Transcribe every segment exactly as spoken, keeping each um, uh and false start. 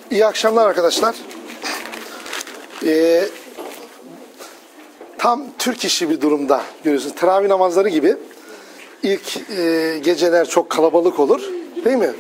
İyi akşamlar arkadaşlar. Ee, tam Türk işi bir durumda görüyorsunuz. Teravih namazları gibi ilk e, geceler çok kalabalık olur. Değil mi?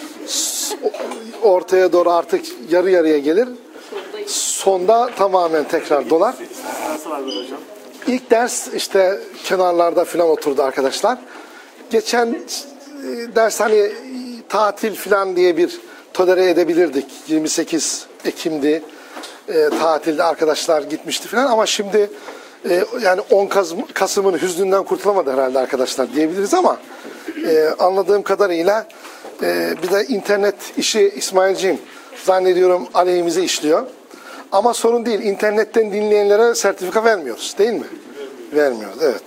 Ortaya doğru artık yarı yarıya gelir. Sonda tamamen tekrar dolar. İlk ders işte kenarlarda falan oturdu arkadaşlar. Geçen e, ders hani tatil falan diye bir tolere edebilirdik. yirmi sekiz Ekim'di. E, tatilde arkadaşlar gitmişti falan ama şimdi e, yani on Kasım'ın hüznünden kurtulamadı herhalde arkadaşlar diyebiliriz ama e, anladığım kadarıyla e, bir de internet işi İsmailciğim zannediyorum aleyhimize işliyor. Ama sorun değil. İnternetten dinleyenlere sertifika vermiyoruz. Değil mi? Vermiyoruz. Evet.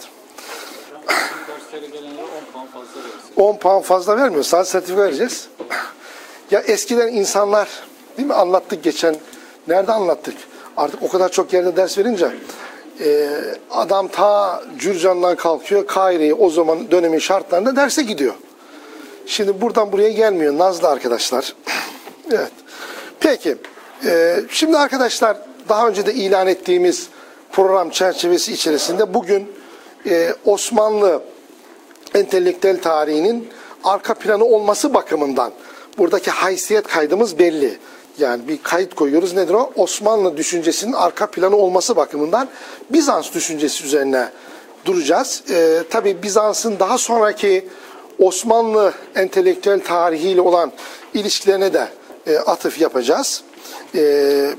on puan fazla vermiyoruz. Sadece sertifika vereceğiz. Ya eskiden insanlar, değil mi? Anlattık geçen. Nerede anlattık? Artık o kadar çok yerde ders verince e, adam ta Cürcan'dan kalkıyor. Kahire'ye o zaman dönemin şartlarında derse gidiyor. Şimdi buradan buraya gelmiyor. Nazlı arkadaşlar. Evet. Peki. E, şimdi arkadaşlar daha önce de ilan ettiğimiz program çerçevesi içerisinde bugün e, Osmanlı entelektüel tarihinin arka planı olması bakımından buradaki haysiyet kaydımız belli. Yani bir kayıt koyuyoruz. Nedir o? Osmanlı düşüncesinin arka planı olması bakımından Bizans düşüncesi üzerine duracağız. Ee, tabii Bizans'ın daha sonraki Osmanlı entelektüel tarihiyle olan ilişkilerine de e, atıf yapacağız. E,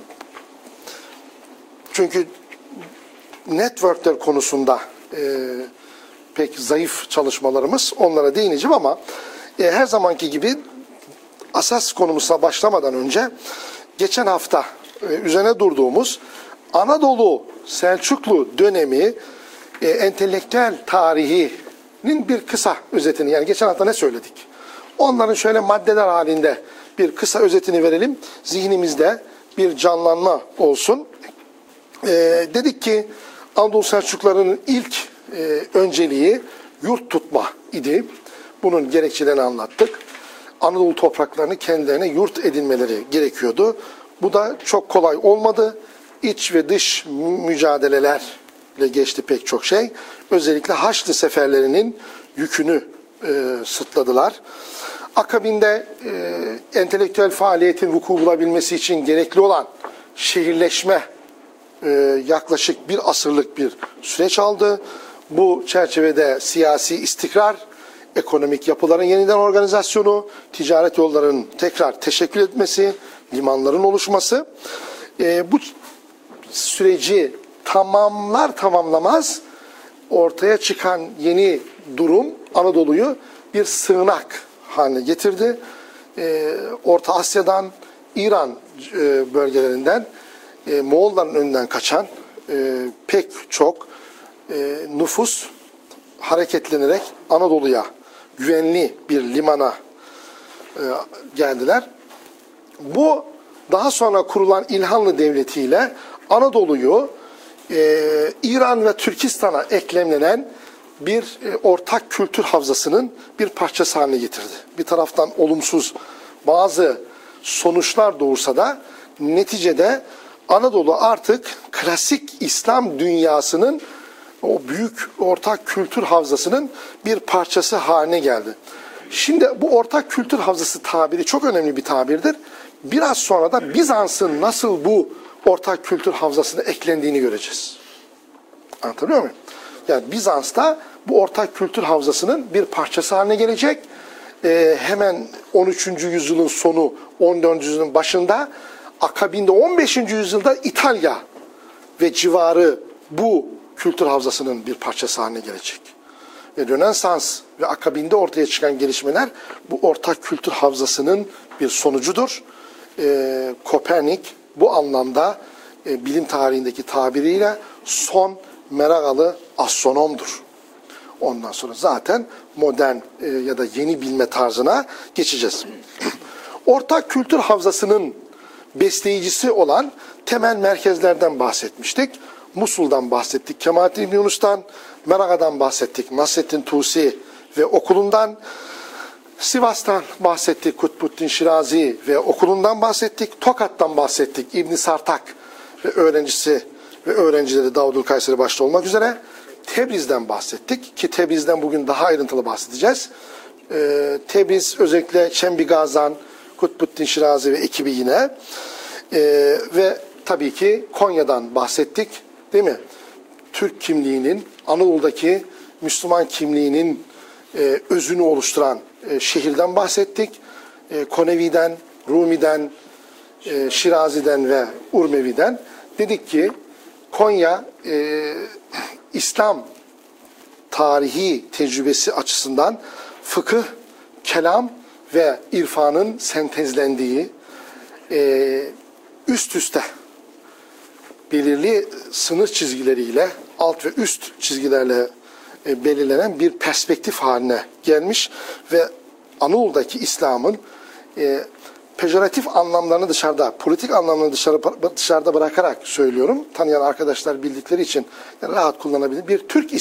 çünkü networkler konusunda e, pek zayıf çalışmalarımız, onlara değineceğim ama e, her zamanki gibi asas konumuza başlamadan önce geçen hafta e, üzerine durduğumuz Anadolu Selçuklu dönemi e, entelektüel tarihinin bir kısa özetini, yani geçen hafta ne söyledik? Onların şöyle maddeler halinde bir kısa özetini verelim. Zihnimizde bir canlanma olsun. E, dedik ki Anadolu Selçuklularının ilk e, önceliği yurt tutma idi. Bunun gerekçelerini anlattık. Anadolu topraklarını kendilerine yurt edinmeleri gerekiyordu. Bu da çok kolay olmadı. İç ve dış mücadelelerle geçti pek çok şey. Özellikle Haçlı seferlerinin yükünü e, sırtladılar. Akabinde e, entelektüel faaliyetin vuku bulabilmesi için gerekli olan şehirleşme e, yaklaşık bir asırlık bir süreç aldı. Bu çerçevede siyasi istikrar, ekonomik yapıların yeniden organizasyonu, ticaret yollarının tekrar teşekkül etmesi, limanların oluşması. E, bu süreci tamamlar tamamlamaz ortaya çıkan yeni durum Anadolu'yu bir sığınak haline getirdi. E, Orta Asya'dan, İran e, bölgelerinden, e, Moğolların önünden kaçan e, pek çok e, nüfus hareketlenerek Anadolu'ya güvenli bir limana e, geldiler. Bu daha sonra kurulan İlhanlı Devleti ile Anadolu'yu e, İran ve Türkistan'a eklemlenen bir e, ortak kültür havzasının bir parçası haline getirdi. Bir taraftan olumsuz bazı sonuçlar doğursa da neticede Anadolu artık klasik İslam dünyasının o büyük ortak kültür havzasının bir parçası haline geldi. Şimdi bu ortak kültür havzası tabiri çok önemli bir tabirdir. Biraz sonra da Bizans'ın nasıl bu ortak kültür havzasına eklendiğini göreceğiz. Anlatabiliyor muyum? Yani Bizans'ta bu ortak kültür havzasının bir parçası haline gelecek. Ee, hemen on üçüncü yüzyılın sonu, on dördüncü yüzyılın başında, akabinde on beşinci yüzyılda İtalya ve civarı bu kültür havzasının bir parçası haline gelecek. Ve Rönesans ve akabinde ortaya çıkan gelişmeler bu ortak kültür havzasının bir sonucudur. Ee, Kopernik bu anlamda e, bilim tarihindeki tabiriyle son Meragalı astronomdur. Ondan sonra zaten modern e, ya da yeni bilme tarzına geçeceğiz. Ortak kültür havzasının besleyicisi olan temel merkezlerden bahsetmiştik. Musul'dan bahsettik, Kemalettin İbni Yunus'tan, Meraga'dan bahsettik, Nasreddin Tusi ve okulundan. Sivas'tan bahsettik, Kutbuddin Şirazi ve okulundan bahsettik. Tokat'tan bahsettik, İbn Sartak ve öğrencisi ve öğrencileri Davudül Kayseri başta olmak üzere. Tebriz'den bahsettik ki Tebriz'den bugün daha ayrıntılı bahsedeceğiz. Ee, Tebriz özellikle Çembigazan, Kutbuddin Şirazi ve ekibi yine. Ee, ve tabii ki Konya'dan bahsettik, değil mi? Türk kimliğinin, Anadolu'daki Müslüman kimliğinin e, özünü oluşturan e, şehirden bahsettik. E, Konevi'den, Rumi'den, e, Şirazi'den ve Urmevi'den. Dedik ki Konya e, İslam tarihi tecrübesi açısından fıkıh, kelam ve irfanın sentezlendiği, e, üst üste belirli sınır çizgileriyle, alt ve üst çizgilerle e, belirlenen bir perspektif haline gelmiş ve Anadolu'daki İslam'ın e, pejoratif anlamlarını dışarıda, politik anlamlarını dışarı, dışarıda bırakarak söylüyorum. Tanıyan arkadaşlar bildikleri için yani rahat kullanabilir. Bir Türk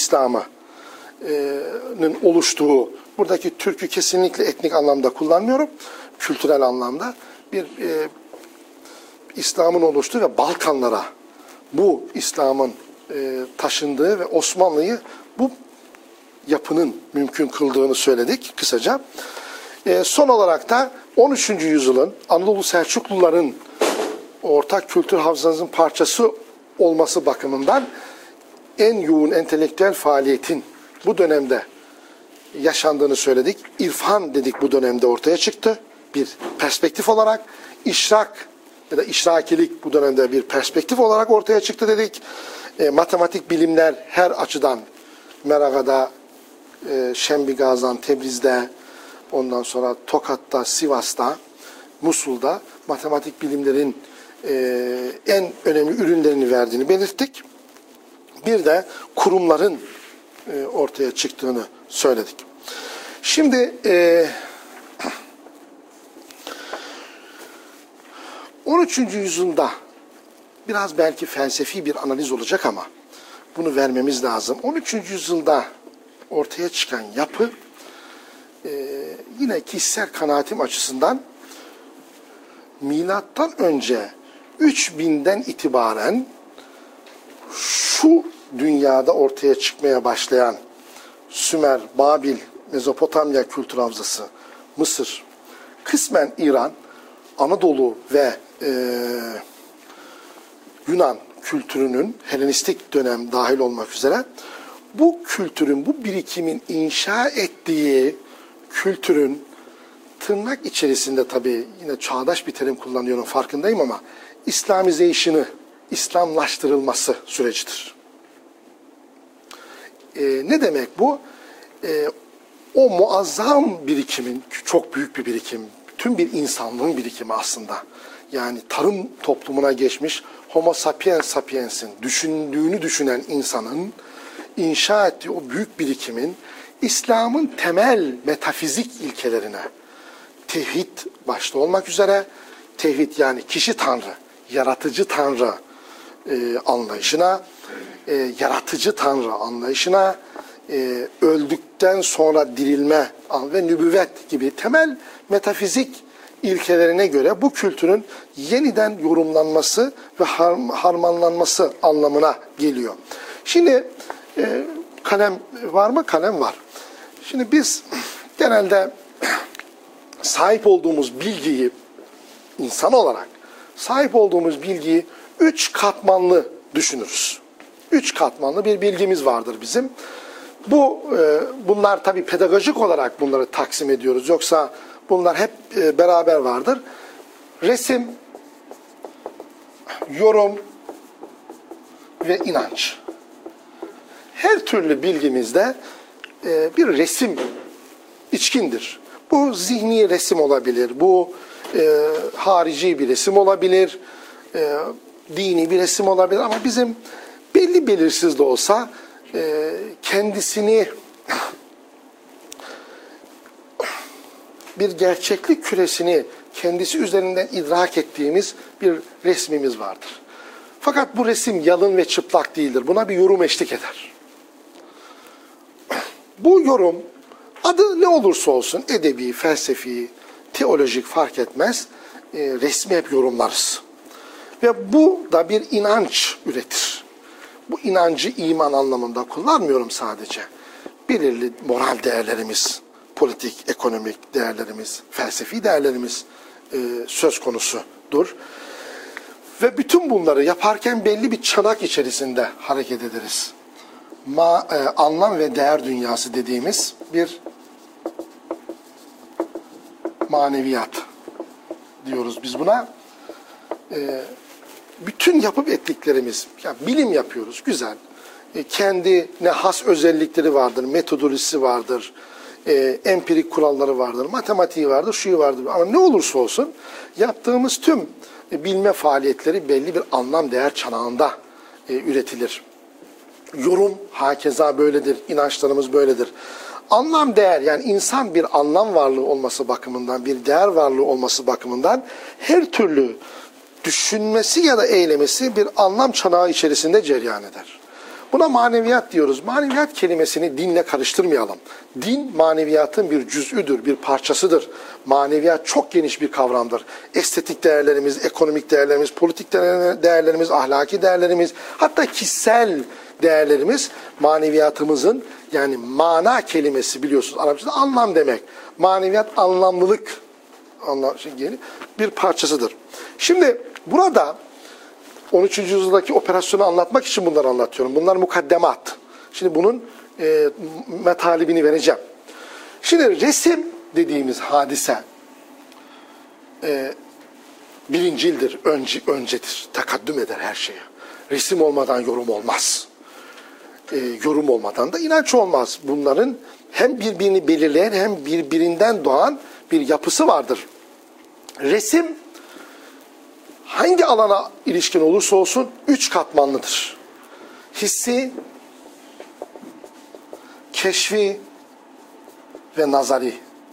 İslam'ının oluştuğu, buradaki Türk'ü kesinlikle etnik anlamda kullanmıyorum, kültürel anlamda bir e, İslam'ın oluştuğu ve Balkanlara bu İslam'ın e, taşındığı ve Osmanlı'yı bu yapının mümkün kıldığını söyledik kısaca. E, son olarak da on üçüncü yüzyılın Anadolu Selçukluların ortak kültür havzasının parçası olması bakımından en yoğun entelektüel faaliyetin bu dönemde yaşandığını söyledik. İrfan dedik bu dönemde ortaya çıktı. Bir perspektif olarak işrak ya da işrakilik bu dönemde bir perspektif olarak ortaya çıktı dedik. E, matematik bilimler her açıdan Meraga'da, e, Şembigazan, Tebriz'de, ondan sonra Tokat'ta, Sivas'ta, Musul'da matematik bilimlerin e, en önemli ürünlerini verdiğini belirttik. Bir de kurumların e, ortaya çıktığını söyledik. Şimdi e, on üçüncü yüzyılda biraz belki felsefi bir analiz olacak ama bunu vermemiz lazım. on üçüncü yüzyılda ortaya çıkan yapı e, yine kişisel kanaatim açısından milattan önce üç binden itibaren şu dünyada ortaya çıkmaya başlayan Sümer, Babil, Mezopotamya kültür havzası, Mısır, kısmen İran, Anadolu ve e, Yunan kültürünün Helenistik dönem dahil olmak üzere bu kültürün, bu birikimin inşa ettiği kültürün tırnak içerisinde tabii yine çağdaş bir terim kullanıyorum farkındayım ama İslamization'ı, İslamlaştırılması sürecidir. E, ne demek bu? E, o muazzam birikimin, çok büyük bir birikim, tüm bir insanlığın birikimi aslında. Yani tarım toplumuna geçmiş Homo sapiens sapiens'in düşündüğünü düşünen insanın inşa ettiği o büyük birikimin İslam'ın temel metafizik ilkelerine, tevhid başta olmak üzere, tevhid yani kişi tanrı, yaratıcı tanrı e, anlayışına, e, yaratıcı tanrı anlayışına, e, öldükten sonra dirilme ve nübüvvet gibi temel metafizik ilkelerine göre bu kültürün yeniden yorumlanması ve harmanlanması anlamına geliyor. Şimdi e, kalem var mı? Kalem var. Şimdi biz genelde sahip olduğumuz bilgiyi, insan olarak sahip olduğumuz bilgiyi üç katmanlı düşünürüz. Üç katmanlı bir bilgimiz vardır bizim. Bu e, bunlar tabii pedagojik olarak bunları taksim ediyoruz. Yoksa bunlar hep e, beraber vardır. Resim, yorum ve inanç. Her türlü bilgimizde e, bir resim içkindir. Bu zihni resim olabilir, bu e, harici bir resim olabilir, e, dini bir resim olabilir ama bizim belli belirsiz de olsa e, kendisini bir gerçeklik küresini kendisi üzerinden idrak ettiğimiz bir resmimiz vardır. Fakat bu resim yalın ve çıplak değildir. Buna bir yorum eşlik eder. Bu yorum Adı ne olursa olsun, edebi, felsefi, teolojik fark etmez, e, resmi hep yorumlarız. Ve bu da bir inanç üretir. Bu inancı iman anlamında kullanmıyorum sadece. Belirli moral değerlerimiz, politik, ekonomik değerlerimiz, felsefi değerlerimiz e, söz konusudur. Ve bütün bunları yaparken belli bir çanak içerisinde hareket ederiz. Ma, e, anlam ve değer dünyası dediğimiz bir maneviyat diyoruz biz buna. E, bütün yapıp ettiklerimiz, yani bilim yapıyoruz, güzel. E, kendine has özellikleri vardır, metodolojisi vardır, e, empirik kuralları vardır, matematiği vardır, şuyu vardır. Ama ne olursa olsun yaptığımız tüm e, bilme faaliyetleri belli bir anlam değer çanağında e, üretilir. Yorum hakeza böyledir, inançlarımız böyledir. Anlam değer, yani insan bir anlam varlığı olması bakımından, bir değer varlığı olması bakımından her türlü düşünmesi ya da eylemesi bir anlam çanağı içerisinde cereyan eder. Buna maneviyat diyoruz. Maneviyat kelimesini dinle karıştırmayalım. Din maneviyatın bir cüz'üdür, bir parçasıdır. Maneviyat çok geniş bir kavramdır. Estetik değerlerimiz, ekonomik değerlerimiz, politik değerlerimiz, ahlaki değerlerimiz, hatta kişisel değerlerimiz maneviyatımızın, yani mana kelimesi biliyorsunuz Arapçada anlam demek. Maneviyat anlamlılık anlam, bir parçasıdır. Şimdi burada on üçüncü yüzyıldaki operasyonu anlatmak için bunları anlatıyorum. Bunlar mukaddemat. Şimdi bunun e, metalibini vereceğim. Şimdi resim dediğimiz hadise e, birincildir, önce, öncedir, takaddüm eder her şeye. Resim olmadan yorum olmaz. E, yorum olmadan da inanç olmaz. Bunların hem birbirini belirleyen hem birbirinden doğan bir yapısı vardır. Resim hangi alana ilişkin olursa olsun üç katmanlıdır. Hissi, keşfi ve nazari.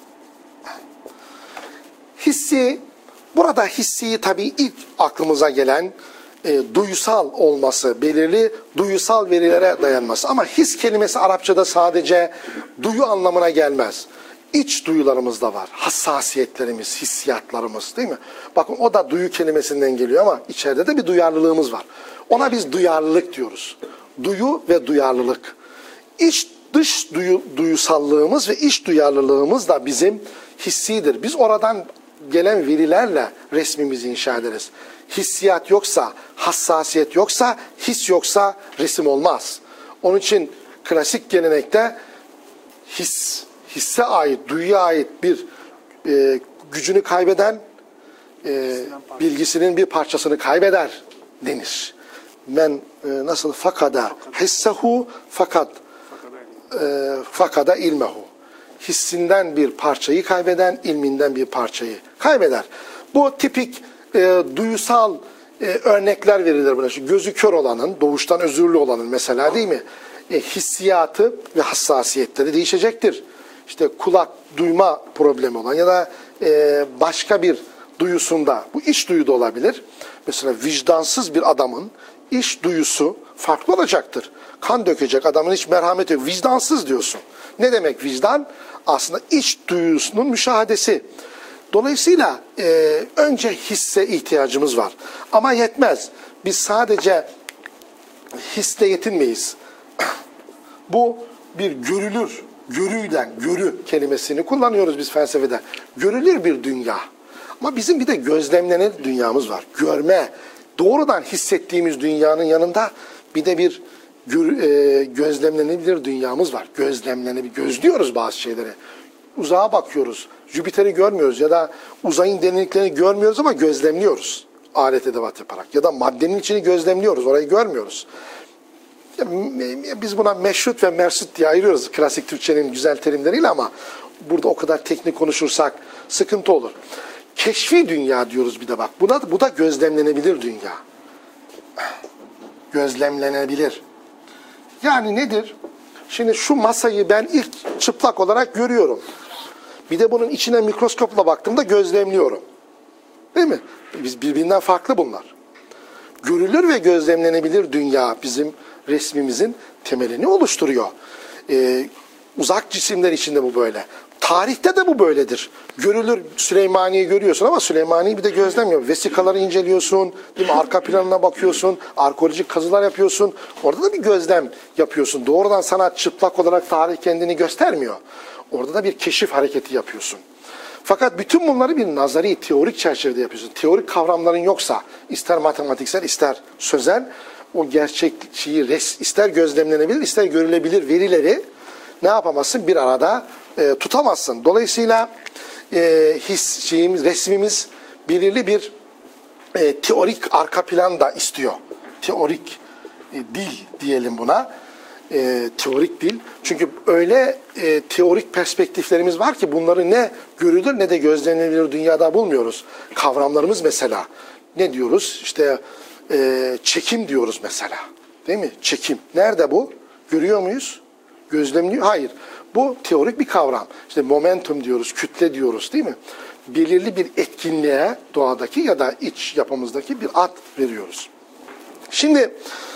Hissi, burada hissiyi tabii ilk aklımıza gelen e, duysal olması, belirli duysal verilere dayanması. Ama his kelimesi Arapçada sadece duyu anlamına gelmez. İç duyularımız da var. Hassasiyetlerimiz, hissiyatlarımız, değil mi? Bakın o da duyu kelimesinden geliyor ama içeride de bir duyarlılığımız var. Ona biz duyarlılık diyoruz. Duyu ve duyarlılık. İç dış duyu, duyusallığımız ve iç duyarlılığımız da bizim hissidir. Biz oradan gelen verilerle resmimizi inşa ederiz. Hissiyat yoksa, hassasiyet yoksa, his yoksa resim olmaz. Onun için klasik gelenekte his, hisse ait, duyuya ait bir e, gücünü kaybeden e, bilgisinin bir parçasını kaybeder denir. Men e, nasıl fakada hissehu fakat e, fakada ilmehu. Hissinden bir parçayı kaybeden, ilminden bir parçayı kaybeder. Bu tipik e, duyusal e, örnekler verilir buna. Şu gözü kör olanın, doğuştan özürlü olanın mesela, değil mi? E, hissiyatı ve hassasiyetleri değişecektir. İşte kulak duyma problemi olan ya da e, başka bir duyusunda, bu iç duyu da olabilir. Mesela vicdansız bir adamın iç duyusu farklı olacaktır. Kan dökecek adamın hiç merhameti yok. Vicdansız diyorsun. Ne demek vicdan? Aslında iç duyusunun müşahadesi. Dolayısıyla e, önce hisse ihtiyacımız var. Ama yetmez. Biz sadece hisle yetinmeyiz. Bu bir görülür, görüyle, görü kelimesini kullanıyoruz biz felsefede. Görülür bir dünya. Ama bizim bir de gözlemlenen dünyamız var. Görme, doğrudan hissettiğimiz dünyanın yanında bir de bir gör, e, gözlemlenebilir dünyamız var. Gözlemlenebilir, gözlüyoruz bazı şeyleri. Uzağa bakıyoruz. Jüpiter'i görmüyoruz ya da uzayın derinliklerini görmüyoruz ama gözlemliyoruz. Alet edevat yaparak. Ya da maddenin içini gözlemliyoruz. Orayı görmüyoruz. Biz buna meşrut ve mersut diye ayırıyoruz klasik Türkçenin güzel terimleriyle ama burada o kadar teknik konuşursak sıkıntı olur. Keşfi dünya diyoruz bir de bak. Buna, bu da gözlemlenebilir dünya. Gözlemlenebilir. Yani nedir? Şimdi şu masayı ben ilk çıplak olarak görüyorum. Bir de bunun içine mikroskopla baktığımda gözlemliyorum. Değil mi? Biz birbirinden farklı bunlar. Görülür ve gözlemlenebilir dünya bizim resmimizin temelini oluşturuyor. Ee, Uzak cisimler içinde bu böyle. Tarihte de bu böyledir. Görülür, Süleymaniye'yi görüyorsun ama Süleymaniye'yi bir de gözlemiyor. Vesikaları inceliyorsun, değil mi? Arka planına bakıyorsun, arkeolojik kazılar yapıyorsun. Orada da bir gözlem yapıyorsun. Doğrudan sana çıplak olarak tarih kendini göstermiyor. Orada da bir keşif hareketi yapıyorsun. Fakat bütün bunları bir nazari, teorik çerçevede yapıyorsun. Teorik kavramların yoksa, ister matematiksel, ister sözel, o gerçekçiyi res, ister gözlemlenebilir, ister görülebilir verileri ne yapamazsın? Bir arada e, tutamazsın. Dolayısıyla e, his, şeyimiz, resmimiz belirli bir e, teorik arka plan da istiyor. Teorik e, dil diyelim buna. E, teorik dil. Çünkü öyle e, teorik perspektiflerimiz var ki bunları ne görülür ne de gözlenebilir dünyada bulmuyoruz. Kavramlarımız mesela. Ne diyoruz? İşte e, çekim diyoruz mesela. Değil mi? Çekim. Nerede bu? Görüyor muyuz? Gözlemliyor? Hayır. Bu teorik bir kavram. İşte momentum diyoruz, kütle diyoruz değil mi? Belirli bir etkinliğe doğadaki ya da iç yapımızdaki bir ad veriyoruz. Şimdi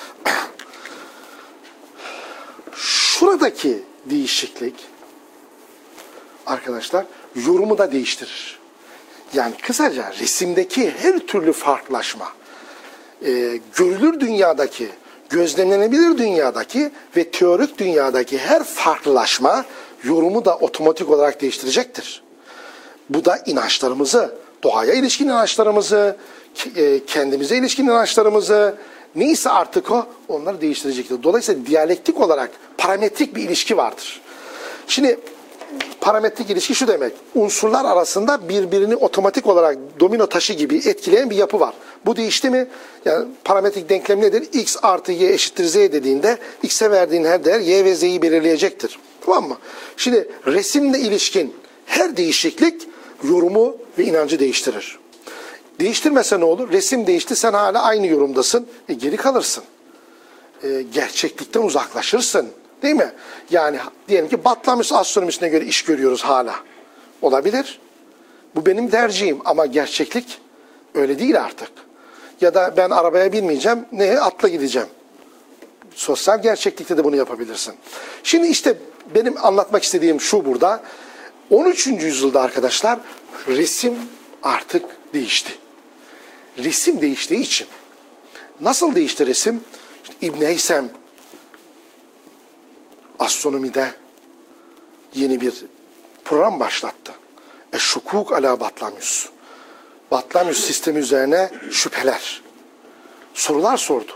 şuradaki değişiklik arkadaşlar yorumu da değiştirir. Yani kısaca resimdeki her türlü farklılaşma, e, görülür dünyadaki, gözlemlenebilir dünyadaki ve teorik dünyadaki her farklılaşma yorumu da otomatik olarak değiştirecektir. Bu da inançlarımızı, doğaya ilişkin inançlarımızı, kendimize ilişkin inançlarımızı, neyse artık o, onları değiştirecektir. Dolayısıyla diyalektik olarak parametrik bir ilişki vardır. Şimdi parametrik ilişki şu demek, unsurlar arasında birbirini otomatik olarak domino taşı gibi etkileyen bir yapı var. Bu değişti mi? Yani parametrik denklem nedir? X artı Y eşittir Z dediğinde X'e verdiğin her değer Y ve Z'yi belirleyecektir. Tamam mı? Şimdi resimle ilişkin her değişiklik yorumu ve inancı değiştirir. Değiştirmese ne olur? Resim değişti, sen hala aynı yorumdasın. E, geri kalırsın. E, gerçeklikten uzaklaşırsın. Değil mi? Yani diyelim ki Batlamyus astronomisine göre iş görüyoruz hala. Olabilir. Bu benim tercihim ama gerçeklik öyle değil artık. Ya da ben arabaya binmeyeceğim, neye? Atla gideceğim. Sosyal gerçeklikte de bunu yapabilirsin. Şimdi işte benim anlatmak istediğim şu burada. on üçüncü yüzyılda arkadaşlar resim artık değişti. Resim değiştiği için. Nasıl değişti resim? İşte İbn Heysem astronomide yeni bir program başlattı. Eşşukuk ala Batlamyus. Batlamyus sistemi üzerine şüpheler, sorular sordu.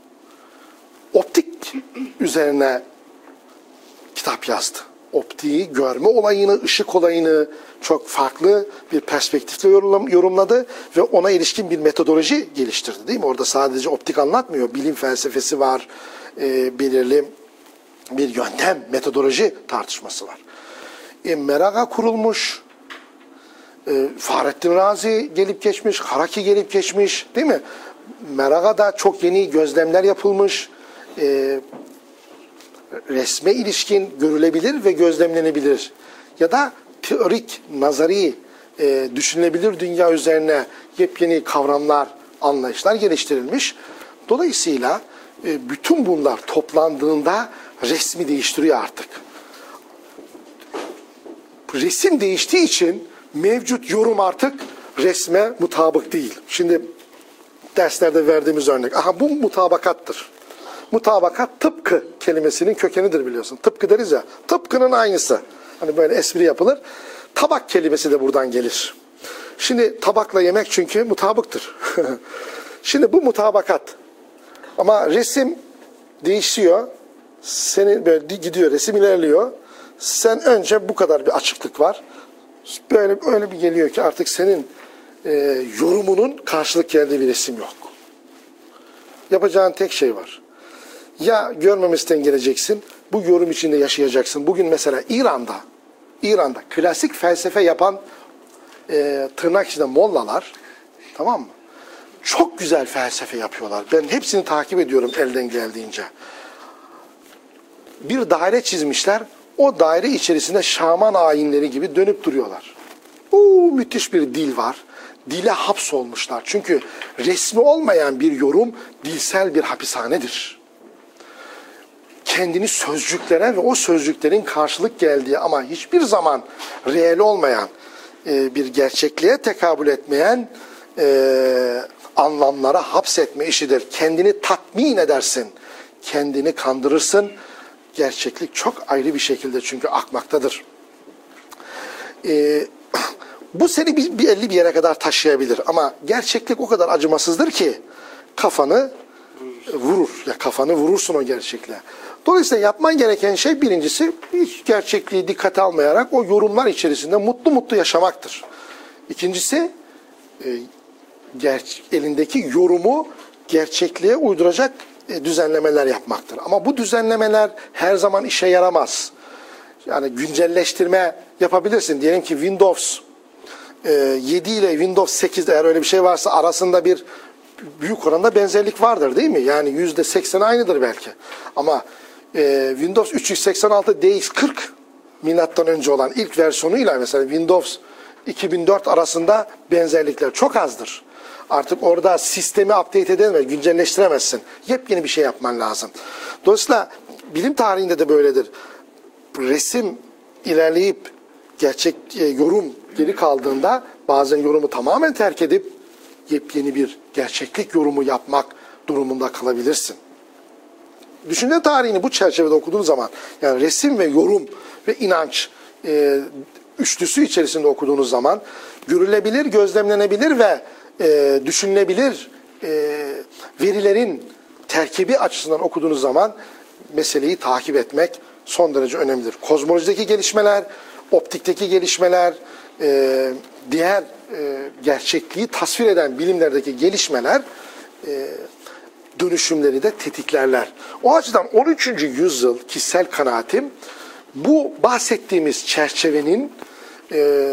Optik üzerine kitap yazdı. Optiği, görme olayını, ışık olayını çok farklı bir perspektifle yorumladı ve ona ilişkin bir metodoloji geliştirdi değil mi? Orada sadece optik anlatmıyor, bilim felsefesi var, e, belirli bir yöntem, metodoloji tartışması var. E, Meraga kurulmuş, e, Fahrettin Razi gelip geçmiş, Haraki gelip geçmiş değil mi? Meraga'da çok yeni gözlemler yapılmış, e, resme ilişkin görülebilir ve gözlemlenebilir ya da teorik, nazari, e, düşünülebilir dünya üzerine yepyeni kavramlar, anlayışlar geliştirilmiş. Dolayısıyla e, bütün bunlar toplandığında resmi değiştiriyor artık. Resim değiştiği için mevcut yorum artık resme mutabık değil. Şimdi derslerde verdiğimiz örnek. Aha bu mutabakattır. Mutabakat tıpkı kelimesinin kökenidir biliyorsun. Tıpkı deriz ya. Tıpkının aynısı. Hani böyle espri yapılır. Tabak kelimesi de buradan gelir. Şimdi tabakla yemek çünkü mutabıktır. Şimdi bu mutabakat. Ama resim değişiyor. Senin böyle gidiyor, resim ilerliyor. Sen önce bu kadar bir açıklık var. Böyle öyle bir geliyor ki artık senin e, yorumunun karşılık geldiği bir resim yok. Yapacağın tek şey var. Ya görmemezden geleceksin, bu yorum içinde yaşayacaksın. Bugün mesela İran'da, İran'da klasik felsefe yapan e, tırnak içinde mollalar, tamam mı? Çok güzel felsefe yapıyorlar. Ben hepsini takip ediyorum elden geldiğince. Bir daire çizmişler, o daire içerisinde şaman ayinleri gibi dönüp duruyorlar. Uuu, müthiş bir dil var. Dile hapsolmuşlar. Çünkü resmi olmayan bir yorum dilsel bir hapishanedir. kendini sözcüklere ve o sözcüklerin karşılık geldiği ama hiçbir zaman reel olmayan, e, bir gerçekliğe tekabül etmeyen e, anlamlara hapsetme işidir. Kendini tatmin edersin, kendini kandırırsın. Gerçeklik çok ayrı bir şekilde çünkü akmaktadır. E, bu seni bir, bir elli bir yere kadar taşıyabilir ama gerçeklik o kadar acımasızdır ki kafanı vurur. Ya kafanı vurursun o gerçekliğe. Dolayısıyla yapman gereken şey birincisi hiç gerçekliği dikkate almayarak o yorumlar içerisinde mutlu mutlu yaşamaktır. İkincisi e, ger- elindeki yorumu gerçekliğe uyduracak e, düzenlemeler yapmaktır. Ama bu düzenlemeler her zaman işe yaramaz. Yani güncelleştirme yapabilirsin. Diyelim ki Windows e, yedi ile Windows sekiz eğer öyle bir şey varsa arasında bir büyük oranda benzerlik vardır değil mi? Yani yüzde seksen aynıdır belki. Ama e, Windows üç yüz seksen altı D X kırk milattan önce olan ilk versiyonuyla mesela Windows iki bin dört arasında benzerlikler çok azdır. Artık orada sistemi update edemez, güncelleştiremezsin. Yepyeni bir şey yapman lazım. Dolayısıyla bilim tarihinde de böyledir. Resim ilerleyip gerçek e, yorum geri kaldığında bazen yorumu tamamen terk edip yepyeni bir gerçeklik yorumu yapmak durumunda kalabilirsin. Düşünce tarihini bu çerçevede okuduğun zaman yani resim ve yorum ve inanç e, üçlüsü içerisinde okuduğunuz zaman görülebilir, gözlemlenebilir ve e, düşünülebilir e, verilerin terkibi açısından okuduğunuz zaman meseleyi takip etmek son derece önemlidir. Kozmolojideki gelişmeler, optikteki gelişmeler, e, diğer e, gerçekliği tasvir eden bilimlerdeki gelişmeler e, dönüşümleri de tetiklerler. O açıdan on üçüncü yüzyıl kişisel kanaatim bu bahsettiğimiz çerçevenin e,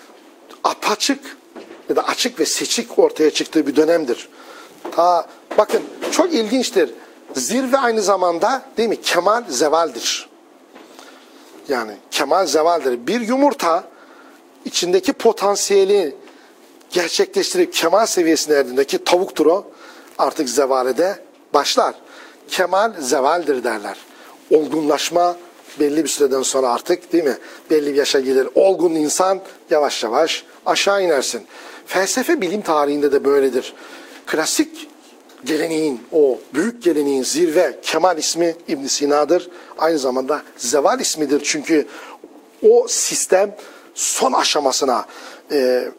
apaçık ya da açık ve seçik ortaya çıktığı bir dönemdir. Ta bakın çok ilginçtir. Zirve aynı zamanda değil mi? Kemal zevaldir. Yani kemal zevaldir. Bir yumurta içindeki potansiyeli gerçekleştirip kemal seviyesine erdiğindeki tavuktur o. Artık zevalede başlar. Kemal zevaldir derler. Olgunlaşma belli bir süreden sonra artık değil mi? Belli bir yaşa gelir. Olgun insan yavaş yavaş aşağı inersin. Felsefe bilim tarihinde de böyledir. Klasik geleneğin, o büyük geleneğin zirve Kemal ismi İbn Sina'dır. Aynı zamanda zeval ismidir. Çünkü o sistem son aşamasına e,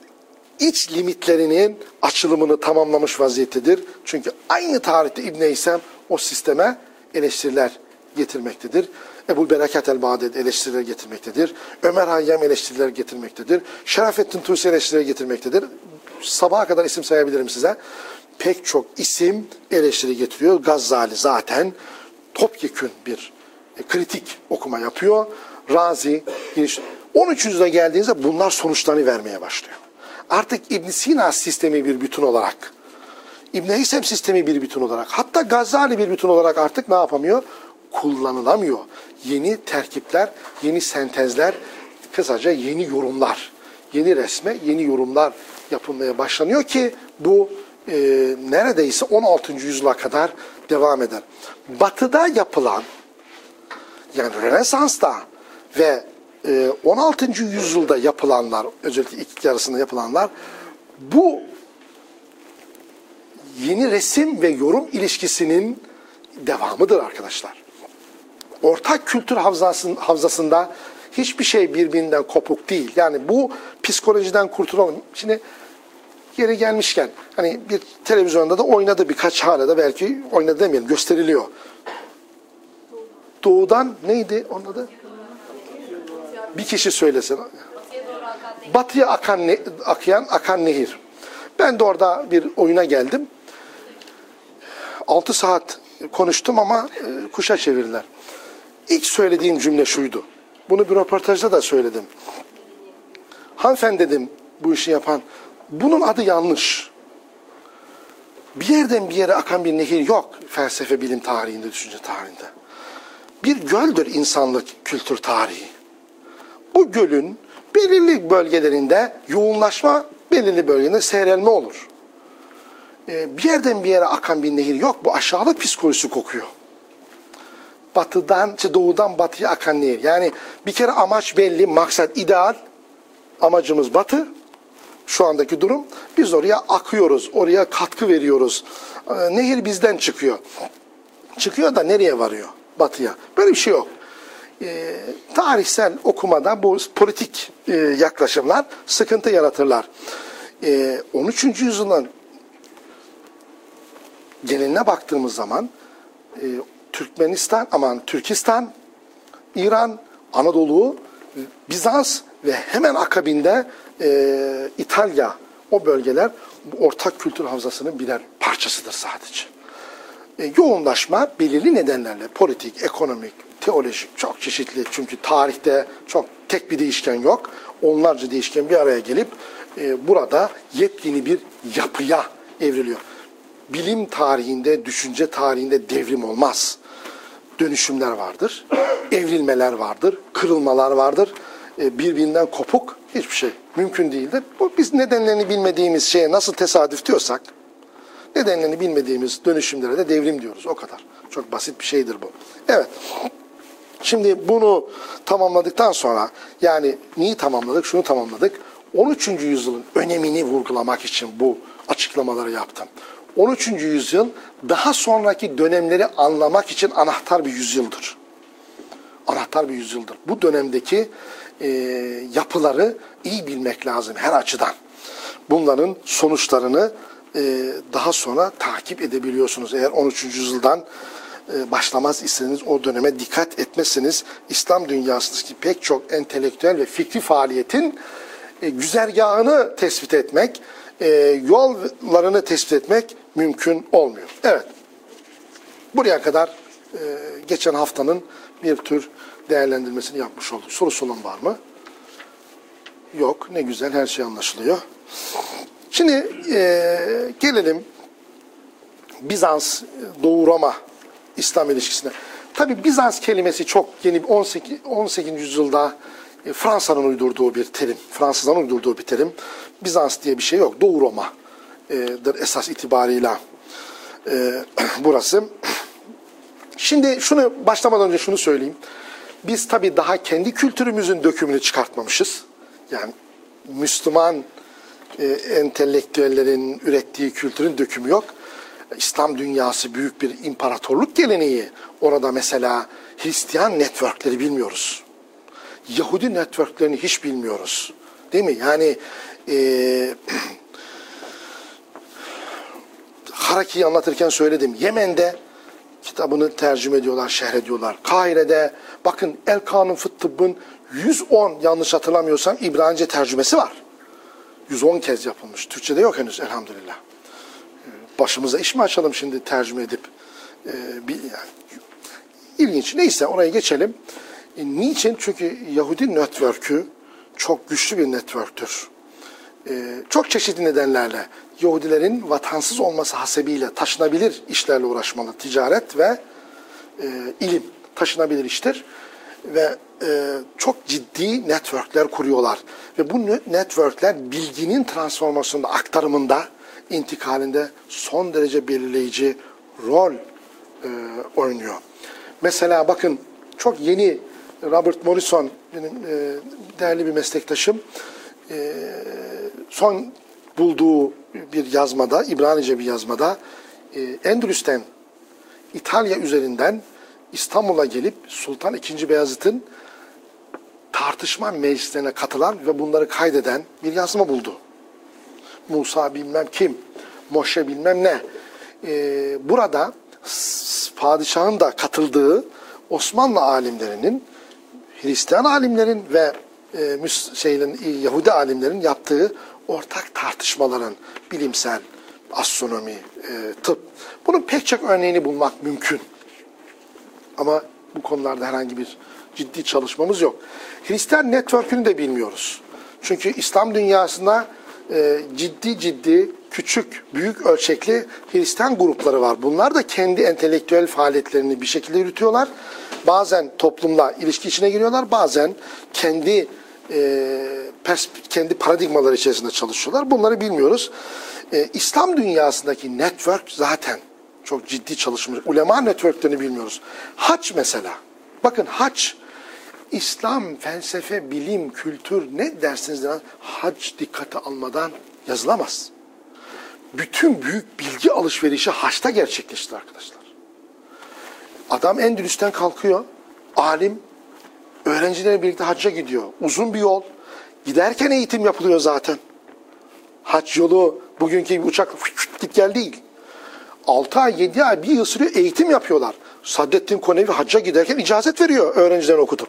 iç limitlerinin açılımını tamamlamış vaziyettedir. Çünkü aynı tarihte İbn Heysem o sisteme eleştiriler getirmektedir. Ebu Berekat el-Bağdadi eleştiriler getirmektedir. Ömer Hayyam eleştiriler getirmektedir. Şerafettin Tusi eleştiriler getirmektedir. Sabaha kadar isim sayabilirim size. Pek çok isim eleştiri getiriyor. Gazali zaten topyekün bir e, kritik okuma yapıyor. Razi, on üçüncü yüzyıla geldiğinizde bunlar sonuçlarını vermeye başlıyor. Artık İbn Sina sistemi bir bütün olarak, İbn Heysem sistemi bir bütün olarak, hatta Gazali bir bütün olarak artık ne yapamıyor? Kullanılamıyor. Yeni terkipler, yeni sentezler, kısaca yeni yorumlar, yeni resme, yeni yorumlar yapılmaya başlanıyor ki bu e, neredeyse on altıncı yüzyıla kadar devam eder. Batı'da yapılan, yani Rönesans'ta ve on altıncı yüzyılda yapılanlar, özellikle ilk yarısında yapılanlar, bu yeni resim ve yorum ilişkisinin devamıdır arkadaşlar. Ortak kültür havzasının, havzasında hiçbir şey birbirinden kopuk değil. Yani bu psikolojiden kurtulalım. Şimdi yeri gelmişken, hani bir televizyonda da oynadı birkaç hala da belki oynadı demeyelim, gösteriliyor. Doğudan neydi onun adı? Bir kişi söylesin. Batıya akan ne, akayan akan nehir. Ben de orada bir oyuna geldim. Altı saat konuştum ama e, kuşa çevirdiler. İlk söylediğim cümle şuydu. Bunu bir röportajda da söyledim. Hanımefendi dedim, bu işi yapan, bunun adı yanlış. Bir yerden bir yere akan bir nehir yok felsefe bilim tarihinde, düşünce tarihinde. Bir göldür insanlık kültür tarihi. Bu gölün belirli bölgelerinde yoğunlaşma, belirli bölgelerinde seyrelme olur. Ee, bir yerden bir yere akan bir nehir yok. Bu aşağılık psikolojisi kokuyor. batıdan, işte doğudan batıya akan nehir. Yani bir kere amaç belli, maksat ideal. Amacımız batı. Şu andaki durum. Biz oraya akıyoruz, oraya katkı veriyoruz. Ee, nehir bizden çıkıyor. Çıkıyor da nereye varıyor? Batıya. Böyle bir şey yok. Ee, tarihsel okumada bu politik e, yaklaşımlar sıkıntı yaratırlar. Ee, on üçüncü yüzyılın geneline baktığımız zaman e, Türkmenistan, aman Türkistan, İran, Anadolu, Bizans ve hemen akabinde e, İtalya, o bölgeler bu ortak kültür havzasının birer parçasıdır sadece. E, yoğunlaşma belirli nedenlerle politik, ekonomik, teolojik çok çeşitli, çünkü tarihte çok tek bir değişken yok. Onlarca değişken bir araya gelip e, burada yepyeni bir yapıya evriliyor. Bilim tarihinde, düşünce tarihinde devrim olmaz. Dönüşümler vardır, evrilmeler vardır, kırılmalar vardır. E, birbirinden kopuk hiçbir şey mümkün değildir. Bu, biz nedenlerini bilmediğimiz şeye nasıl tesadüf diyorsak, nedenlerini bilmediğimiz dönüşümlere de devrim diyoruz. O kadar. Çok basit bir şeydir bu. Evet. Şimdi bunu tamamladıktan sonra, yani neyi tamamladık? Şunu tamamladık. on üçüncü yüzyılın önemini vurgulamak için bu açıklamaları yaptım. on üçüncü yüzyıl daha sonraki dönemleri anlamak için anahtar bir yüzyıldır. Anahtar bir yüzyıldır. Bu dönemdeki e, yapıları iyi bilmek lazım her açıdan. Bunların sonuçlarını e, daha sonra takip edebiliyorsunuz. Eğer on üçüncü yüzyıldan e, başlamaz iseniz, o döneme dikkat etmezseniz İslam dünyasındaki pek çok entelektüel ve fikri faaliyetin e, güzergahını tespit etmek, e, yollarını tespit etmek mümkün olmuyor. Evet. Buraya kadar e, geçen haftanın bir tür değerlendirmesini yapmış olduk. Sorusu olan var mı? Yok. Ne güzel. Her şey anlaşılıyor. Şimdi e, gelelim Bizans, Doğu Roma İslam ilişkisine. Tabi Bizans kelimesi çok yeni, on sekizinci yüzyılda e, Fransa'nın uydurduğu bir terim. Fransızların uydurduğu bir terim. Bizans diye bir şey yok. Doğu Roma'dır esas itibarıyla e, burası. Şimdi şunu başlamadan önce şunu söyleyeyim. Biz tabii daha kendi kültürümüzün dökümünü çıkartmamışız. Yani Müslüman e, entelektüellerin ürettiği kültürün dökümü yok. İslam dünyası büyük bir imparatorluk geleneği. Orada mesela Hristiyan networkleri bilmiyoruz. Yahudi networklerini hiç bilmiyoruz. Değil mi? Yani e, Haraki'yi anlatırken söyledim. Yemen'de kitabını tercüme ediyorlar, şerh ediyorlar. Kahire'de bakın El Kanun Fıt Tıbb'ın yüz on, yanlış hatırlamıyorsam, İbranice tercümesi var. yüz on kez yapılmış. Türkçe'de yok henüz elhamdülillah. Başımıza iş mi açalım şimdi tercüme edip? Ee, bir, yani, ilginç. Neyse oraya geçelim. E, niçin? Çünkü Yahudi network'ü çok güçlü bir network'tür. E, çok çeşitli nedenlerle Yahudilerin vatansız olması hasebiyle taşınabilir işlerle uğraşmalı. Ticaret ve e, ilim taşınabilir iştir. Ve e, çok ciddi networkler kuruyorlar. Ve bu networkler bilginin transformasyonunda, aktarımında, intikalinde son derece belirleyici rol e, oynuyor. Mesela bakın çok yeni Robert Morrison, benim e, değerli bir meslektaşım, e, son bulduğu bir yazmada, İbranice bir yazmada, e, Endülüs'ten İtalya üzerinden İstanbul'a gelip Sultan ikinci. Beyazıt'ın tartışma meclislerine katılan ve bunları kaydeden bir yazma buldu. Musa bilmem kim, Moşe bilmem ne. Ee, burada padişahın da katıldığı Osmanlı alimlerinin, Hristiyan alimlerin ve e, şeylerin, Yahudi alimlerin yaptığı ortak tartışmaların, bilimsel, astronomi, e, tıp, bunun pek çok örneğini bulmak mümkün. Ama bu konularda herhangi bir ciddi çalışmamız yok. Hristiyan network'ünü de bilmiyoruz. Çünkü İslam dünyasında e, ciddi ciddi, küçük, büyük ölçekli Hristiyan grupları var. Bunlar da kendi entelektüel faaliyetlerini bir şekilde yürütüyorlar. Bazen toplumla ilişki içine giriyorlar, bazen kendi e, kendi paradigmaları içerisinde çalışıyorlar. Bunları bilmiyoruz. E, İslam dünyasındaki network zaten Çok ciddi çalışmış. Ulema networklerini bilmiyoruz. Hac mesela. Bakın hac, İslam, felsefe, bilim, kültür ne dersiniz de hac dikkate almadan yazılamaz. Bütün büyük bilgi alışverişi haçta gerçekleşti arkadaşlar. Adam Endülüs'ten kalkıyor, alim, öğrencilerle birlikte hacca gidiyor. Uzun bir yol. Giderken eğitim yapılıyor zaten. Hac yolu bugünkü gibi uçakla git gel değil. altı ay, yedi ay, bir yıl sürüyor, eğitim yapıyorlar. Saddettin Konevi hacca giderken icazet veriyor öğrencilerine okutup.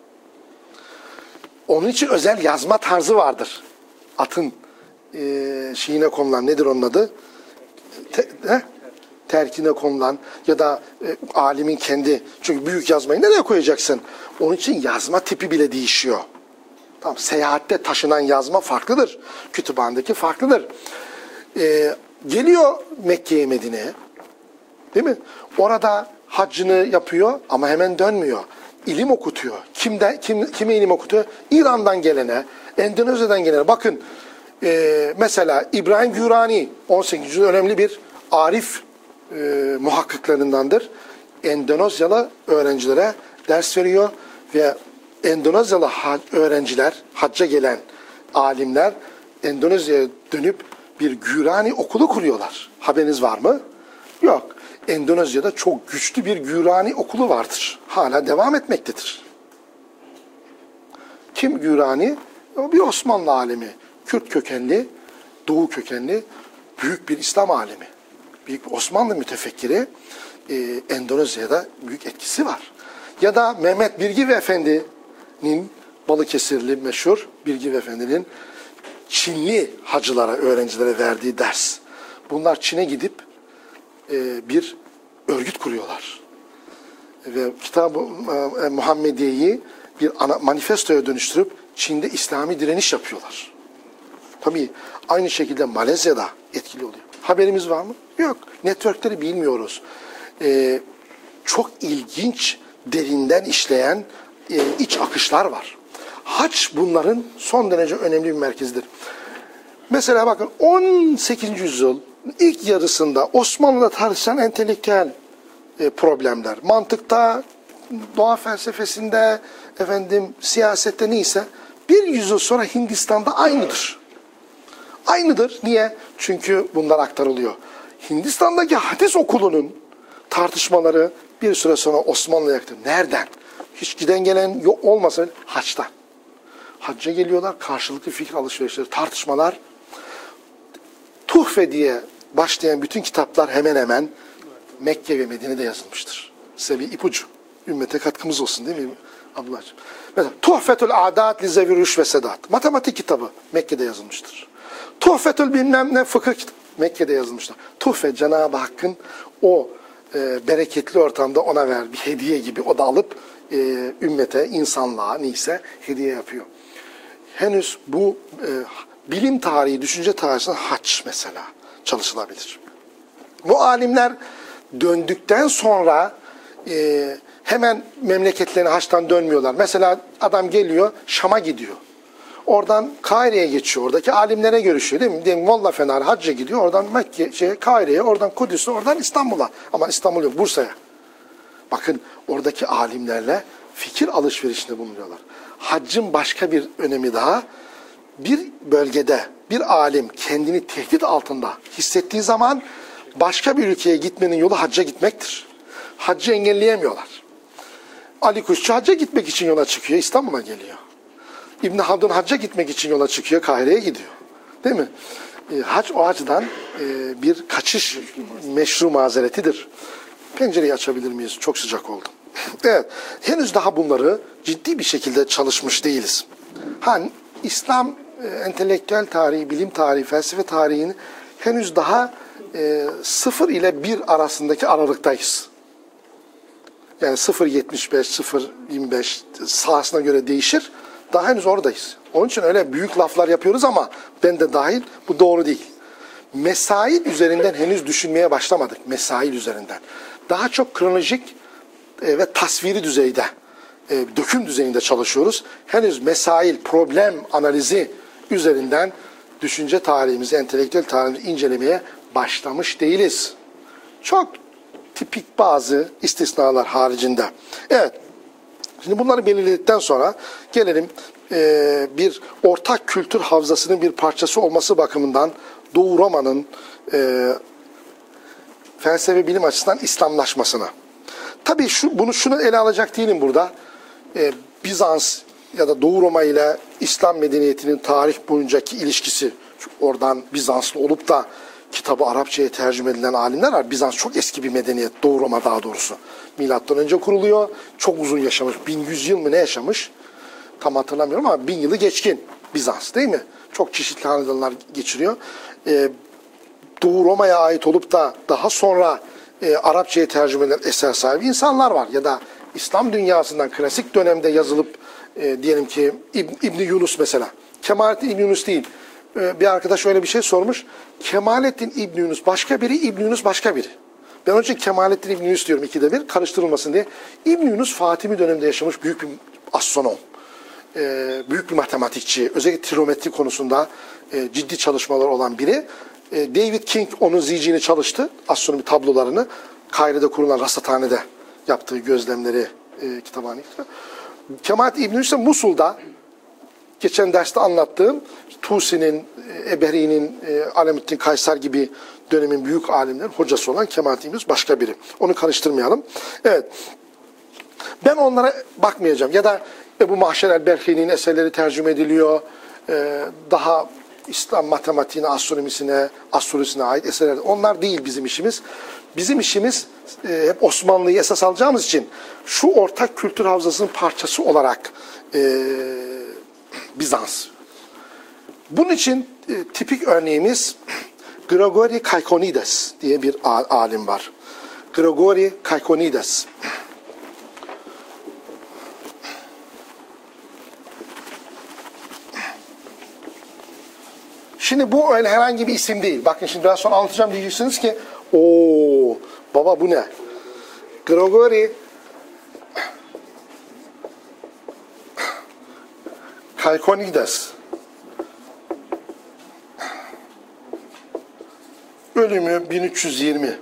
Onun için özel yazma tarzı vardır. Atın e, şeyine konulan, nedir onun adı? Te, he? Terkine konulan ya da e, alimin kendi, çünkü büyük yazmayı nereye koyacaksın? Onun için yazma tipi bile değişiyor. Tamam, seyahatte taşınan yazma farklıdır. Kütüphanedeki farklıdır. E, geliyor Mekke'ye, Medine'ye. Değil mi? Orada haccını yapıyor ama hemen dönmüyor. İlim okutuyor. Kimden, kim, kime ilim okutuyor? İran'dan gelene, Endonezya'dan gelene. Bakın e, mesela İbrahim Gürani on sekizinci yüzyıl önemli bir arif e, muhakkıklarındandır. Endonezyalı öğrencilere ders veriyor ve Endonezyalı öğrenciler, hacca gelen alimler Endonezya'ya dönüp bir Gürani okulu kuruyorlar. Haberiniz var mı? Yok. Endonezya'da çok güçlü bir Gürani okulu vardır. Hala devam etmektedir. Kim Gürani? O bir Osmanlı alimi. Kürt kökenli, Doğu kökenli büyük bir İslam alimi. Büyük bir Osmanlı mütefekkiri. Ee, Endonezya'da büyük etkisi var. Ya da Mehmet Birgiv Efendi'nin, Balıkesirli meşhur Birgiv Efendi'nin Çinli hacılara, öğrencilere verdiği ders. Bunlar Çin'e gidip e, bir örgüt kuruyorlar. Ve Kitab-ı e, Muhammediye'yi bir ana, manifestoya dönüştürüp Çin'de İslami direniş yapıyorlar. Tabii aynı şekilde Malezya'da etkili oluyor. Haberimiz var mı? Yok. Networkleri bilmiyoruz. E, çok ilginç, derinden işleyen e, iç akışlar var. Hac bunların son derece önemli bir merkezidir. Mesela bakın on sekizinci yüzyıl ilk yarısında Osmanlı'da tartışılan entelektüel e, problemler, mantıkta, doğa felsefesinde, efendim siyasette neyse bir yüzyıl sonra Hindistan'da aynıdır. Aynıdır. Niye? Çünkü bunlar aktarılıyor. Hindistan'daki hadis okulunun tartışmaları bir süre sonra Osmanlı'ya aktarılıyor. Nereden? Hiç giden gelen yok olmasa haçtan. Hacca geliyorlar, karşılıklı fikir alışverişleri, tartışmalar. Tuhfe diye başlayan bütün kitaplar hemen hemen Mekke ve Medine'de yazılmıştır. Size bir ipucu. Ümmete katkımız olsun değil mi ablacığım? Mesela Tuhfetül Adat li Zevi Rüş ve Sedat. Matematik kitabı Mekke'de yazılmıştır. Tuhfetül bilmem ne fıkıh kitabı Mekke'de yazılmıştır. Tuhfe Cenab-ı Hakk'ın o e, bereketli ortamda ona ver bir hediye gibi o da alıp e, ümmete, insanlığa neyse hediye yapıyor. Henüz bu e, bilim tarihi, düşünce tarihinde hac mesela çalışılabilir. Bu alimler döndükten sonra e, hemen memleketlerine haçtan dönmüyorlar. Mesela adam geliyor, Şam'a gidiyor. Oradan Kahire'ye geçiyor. Oradaki alimlere görüşüyor değil mi? Diyelim Molla Fener hacca gidiyor. Oradan Mekke, şey, Kahire'ye, oradan Kudüs'e, oradan İstanbul'a. Ama İstanbul yok, Bursa'ya. Bakın oradaki alimlerle fikir alışverişinde bulunuyorlar. Haccın başka bir önemi daha, bir bölgede bir alim kendini tehdit altında hissettiği zaman başka bir ülkeye gitmenin yolu hacca gitmektir. Haccı engelleyemiyorlar. Ali Kuşçu hacca gitmek için yola çıkıyor, İstanbul'a geliyor. İbn Haldun hacca gitmek için yola çıkıyor, Kahire'ye gidiyor. Değil mi? E, hac o açıdan e, bir kaçış meşru mazeretidir. Pencereyi açabilir miyiz? Çok sıcak oldu. Evet, henüz daha bunları ciddi bir şekilde çalışmış değiliz. Hani İslam e, entelektüel tarihi, bilim tarihi, felsefe tarihini henüz daha e, sıfır ile bir arasındaki aralıktayız. Yani sıfır virgül yetmiş beş, sıfır virgül yirmi beş sahasına göre değişir. Daha henüz oradayız. Onun için öyle büyük laflar yapıyoruz ama ben de dahil bu doğru değil. Mesail üzerinden henüz düşünmeye başlamadık. Mesail üzerinden. Daha çok kronolojik e, ve tasviri düzeyde, e, döküm düzeyinde çalışıyoruz. Henüz mesail, problem analizi üzerinden düşünce tarihimizi, entelektüel tarihimizi incelemeye başlamış değiliz. Çok tipik bazı istisnalar haricinde. Evet. Şimdi bunları belirledikten sonra gelelim e, bir ortak kültür havzasının bir parçası olması bakımından Doğu Roma'nın e, felsefe bilim açısından İslamlaşmasına. Tabii şu, bunu şunu ele alacak değilim burada. Ee, Bizans ya da Doğu Roma ile İslam medeniyetinin tarih boyuncaki ilişkisi. Oradan Bizanslı olup da kitabı Arapçaya tercüme edilen alimler var. Bizans çok eski bir medeniyet. Doğu Roma daha doğrusu. Milattan önce kuruluyor. Çok uzun yaşamış. bin yüz yıl mı ne yaşamış? Tam hatırlamıyorum ama bin yılı geçkin Bizans değil mi? Çok çeşitli hanedanlar geçiriyor. Ee, Doğu Roma'ya ait olup da daha sonra e, Arapçaya tercüme edilen eser sahibi insanlar var. Ya da İslam dünyasından klasik dönemde yazılıp e, diyelim ki İbn, İbni Yunus mesela. Kemalettin İbni Yunus değil. E, bir arkadaş öyle bir şey sormuş. Kemalettin İbni Yunus başka biri, İbni Yunus başka biri. Ben onun için Kemalettin İbni Yunus diyorum ikide bir karıştırılmasın diye. İbni Yunus Fatimi döneminde yaşamış büyük bir astronom. E, büyük bir matematikçi. Özellikle trigonometri konusunda e, ciddi çalışmalar olan biri. David King onun zicini çalıştı. Astronomi tablolarını Kahire'de kurulan rasathanede yaptığı gözlemleri e, kitabına. Kemalettin İbni Yunus Musul'da geçen derste anlattığım Tusi'nin, Eberi'nin, e, Alamüddin Kaysar gibi dönemin büyük alimlerin hocası olan Kemalettin İbni Yunus başka biri. Onu karıştırmayalım. Evet. Ben onlara bakmayacağım. Ya da Ebu Mahşer el-Berhi'nin eserleri tercüme ediliyor. E, daha İslam matematiğine, astronomisine, astrolojisine ait eserler. Onlar değil bizim işimiz. Bizim işimiz e, hep Osmanlı'yı esas alacağımız için şu ortak kültür havzasının parçası olarak e, Bizans. Bunun için e, tipik örneğimiz Grigori Kaikonides diye bir alim var. Grigori Kaikonides. Şimdi bu öyle herhangi bir isim değil. Bakın şimdi biraz sonra anlatacağım diyeceksiniz ki ooo baba bu ne? Grigori Kaikonides. Ölümü bin üç yüz yirmi.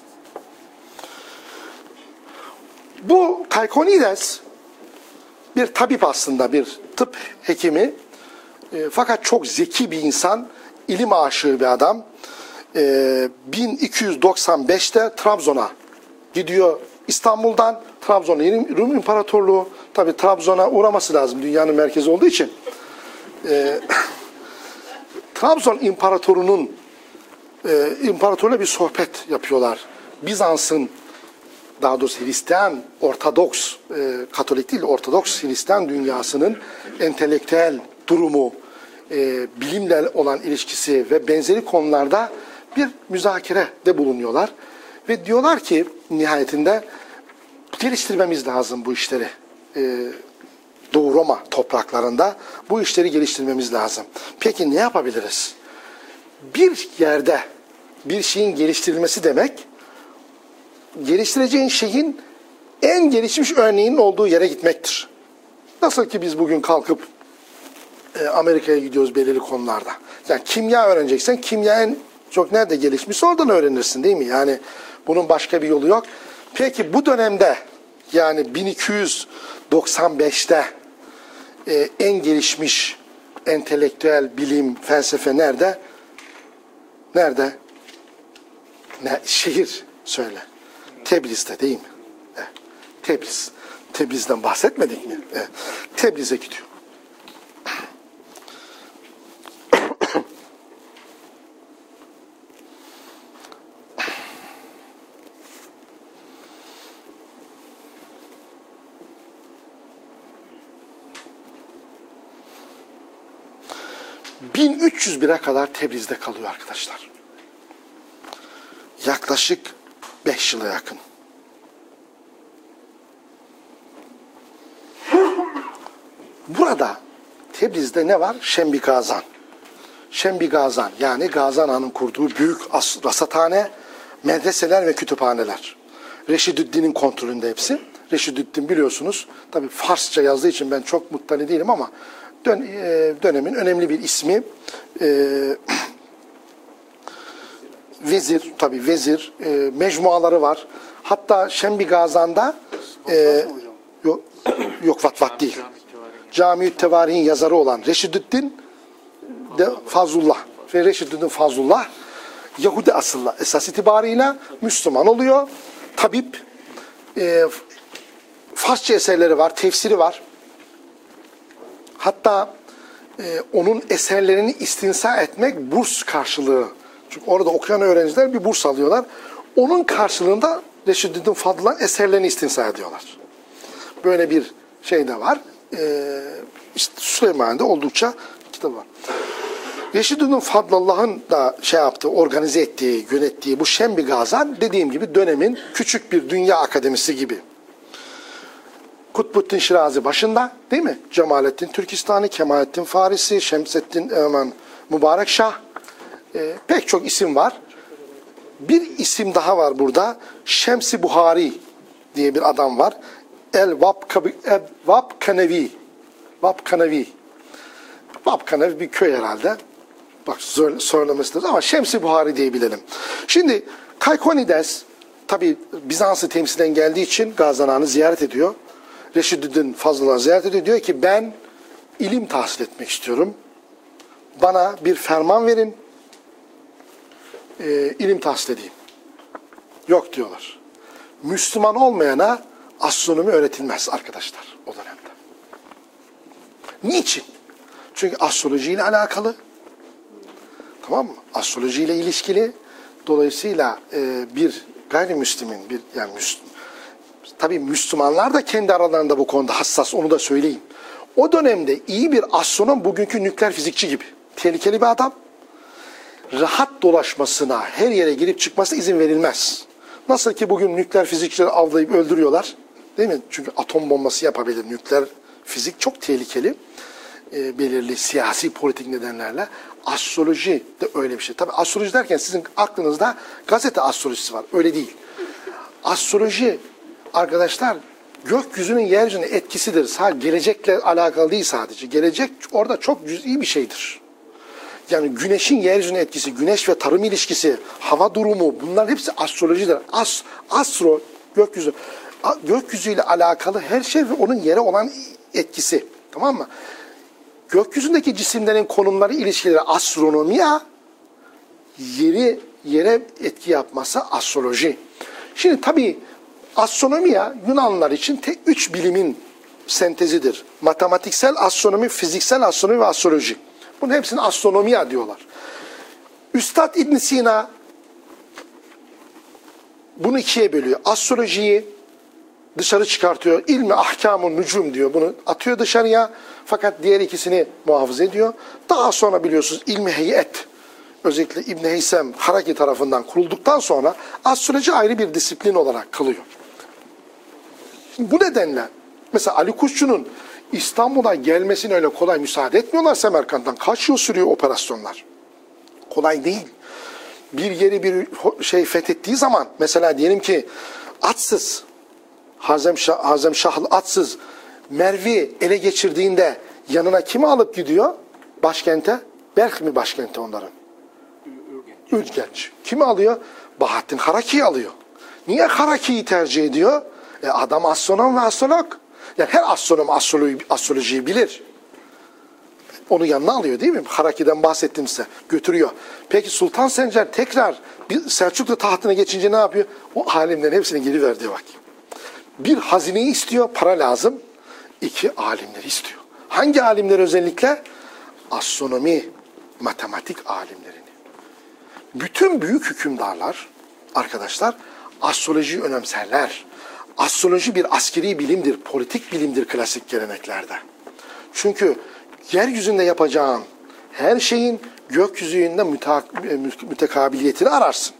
Bu Kaikonides bir tabip aslında, bir tıp hekimi. E, fakat çok zeki bir insan, ilim aşığı bir adam. E, bin iki yüz doksan beşte Trabzon'a gidiyor. İstanbul'dan Trabzon'a, Rum İmparatorluğu, tabii Trabzon'a uğraması lazım dünyanın merkezi olduğu için. E, Trabzon İmparatorunun e, imparatorla bir sohbet yapıyorlar. Bizans'ın, daha doğrusu Hristiyan, Ortodoks, e, Katolik değil, Ortodoks Hristiyan dünyasının entelektüel durumu, e, bilimle olan ilişkisi ve benzeri konularda bir müzakerede bulunuyorlar. Ve diyorlar ki nihayetinde geliştirmemiz lazım bu işleri. E, Doğu Roma topraklarında bu işleri geliştirmemiz lazım. Peki ne yapabiliriz? Bir yerde bir şeyin geliştirilmesi demek, geliştireceğin şeyin en gelişmiş örneğinin olduğu yere gitmektir. Nasıl ki biz bugün kalkıp e, Amerika'ya gidiyoruz belirli konularda. Yani kimya öğreneceksen kimya en çok nerede gelişmişse oradan öğrenirsin değil mi? Yani bunun başka bir yolu yok. Peki bu dönemde yani bin iki yüz doksan beşte e, en gelişmiş entelektüel bilim, felsefe nerede? Nerede? Ne? Şehir söyle. Tebriz'de değil mi? Evet. Tebriz. Tebriz'den bahsetmedik mi? Evet. Tebriz'e gidiyor. bin üç yüz bire kadar Tebriz'de kalıyor arkadaşlar. Yaklaşık beş yıla yakın. Burada Tebriz'de ne var? Şembi Gazan. Şembi Gazan yani Gazan Han'ın kurduğu büyük rasathane, medreseler ve kütüphaneler. Reşidüddin'in kontrolünde hepsi. Reşidüddin biliyorsunuz, tabii Farsça yazdığı için ben çok muttali değilim ama dön, e, dönemin önemli bir ismi. E, vezir, tabii vezir, e, mecmuaları var. Hatta Şembi Gazan'da e, yok, yok Vatvat değil. Cami-ü Tevarih'in yazarı olan Reşidüddin de Fazlullah ve Reşidüddin Fazlullah Yahudi asıllı esas itibarıyla Müslüman oluyor. Tabip, e, Farsça eserleri var, tefsiri var. Hatta e, onun eserlerini istinsa etmek burs karşılığı. Çünkü orada okuyan öğrenciler bir burs alıyorlar. Onun karşılığında Reşidüddin Fadıl'ın eserlerini istinsa ediyorlar. Böyle bir şey de var. E, işte Süleymaniye'de oldukça kitap var. Reşidüddin Fadlullah'ın da şey yaptığı, organize ettiği, yönettiği bu Şembi Gazan dediğim gibi dönemin küçük bir dünya akademisi gibi. Kutbuddin Şirazi başında değil mi? Cemalettin Türkistani, Kemalettin Farisi, Şemseddin Eman Mübarek Şah, e, pek çok isim var. Bir isim daha var burada. Şems-i Buhari diye bir adam var. El-Vabkanevi. Vabkanevi. Vabkanevi bir köy herhalde. Bak söylemesi lazım ama Şems-i Buhari diye bilelim. Şimdi Kaykonides tabi Bizans'ı temsilen geldiği için Gazanan'ı ziyaret ediyor. Reşidüddin Fazlıllah'ı ziyaret ediyor. Diyor ki ben ilim tahsil etmek istiyorum. Bana bir ferman verin. E, ilim tahsil edeyim. Yok diyorlar. Müslüman olmayana astronomi öğretilmez arkadaşlar o dönemde. Niçin? Çünkü astrolojiyle alakalı. Tamam mı? Astrolojiyle ilişkili. Dolayısıyla e, bir gayrimüslimin, bir yani Müslüman, tabii Müslümanlar da kendi aralarında bu konuda hassas, onu da söyleyeyim. O dönemde iyi bir astronom bugünkü nükleer fizikçi gibi. Tehlikeli bir adam. Rahat dolaşmasına, her yere girip çıkmasına izin verilmez. Nasıl ki bugün nükleer fizikçileri avlayıp öldürüyorlar. Değil mi? Çünkü atom bombası yapabilir. Nükleer fizik çok tehlikeli. E, belirli siyasi, politik nedenlerle. Astroloji de öyle bir şey. Tabii astroloji derken sizin aklınızda gazete astrolojisi var. Öyle değil. Astroloji arkadaşlar gökyüzünün yeryüzüne etkisidir. Sadece gelecekle alakalı değil sadece. Gelecek orada çok cüz'i bir şeydir. Yani güneşin yeryüzüne etkisi, güneş ve tarım ilişkisi, hava durumu bunların hepsi astrolojidir. As, astro, gökyüzü. Gökyüzüyle alakalı her şey ve onun yere olan etkisi. Tamam mı? Gökyüzündeki cisimlerin konumları, ilişkileri astronomiya, yeri yere etki yapması astroloji. Şimdi tabii astronomiya Yunanlılar için tek üç bilimin sentezidir. Matematiksel astronomi, fiziksel astronomi ve astroloji. Bunun hepsini astronomiya diyorlar. Üstad İbn Sina bunu ikiye bölüyor. Astrolojiyi dışarı çıkartıyor. İlmi ahkamun nucum diyor. Bunu atıyor dışarıya. Fakat diğer ikisini muhafaza ediyor. Daha sonra biliyorsunuz ilmi heyet, özellikle İbn Heysem Haraki tarafından kurulduktan sonra astroloji ayrı bir disiplin olarak kalıyor. Bu nedenle mesela Ali Kuşçu'nun İstanbul'a gelmesine öyle kolay müsaade etmiyorlar Semerkant'tan. Kaç yıl sürüyor operasyonlar? Kolay değil. Bir yeri bir şey fethettiği zaman mesela diyelim ki atsız Hazemşah, Hazemşahlı atsız Merv'i ele geçirdiğinde yanına kimi alıp gidiyor? Başkente? Berk mi başkente onların? Ürgenç. Ürgenç. Kimi alıyor? Bahattin Haraki'yi alıyor. Niye Haraki'yi tercih ediyor? E adam astronom ve astrolog. Yani her astronom astroloji, astrolojiyi bilir. Onu yanına alıyor değil mi? Haraki'den bahsettim size. Götürüyor. Peki Sultan Sencer tekrar bir Selçuklu tahtına geçince ne yapıyor? O alimlerin hepsini geri ver diyor bak. Bir hazineyi istiyor, para lazım. İki alimleri istiyor. Hangi alimler özellikle? Astronomi, matematik alimlerini. Bütün büyük hükümdarlar, arkadaşlar, astrolojiyi önemserler. Astroloji bir askeri bilimdir, politik bilimdir klasik geleneklerde. Çünkü yeryüzünde yapacağın her şeyin gökyüzünde mütekabiliyetini ararsın.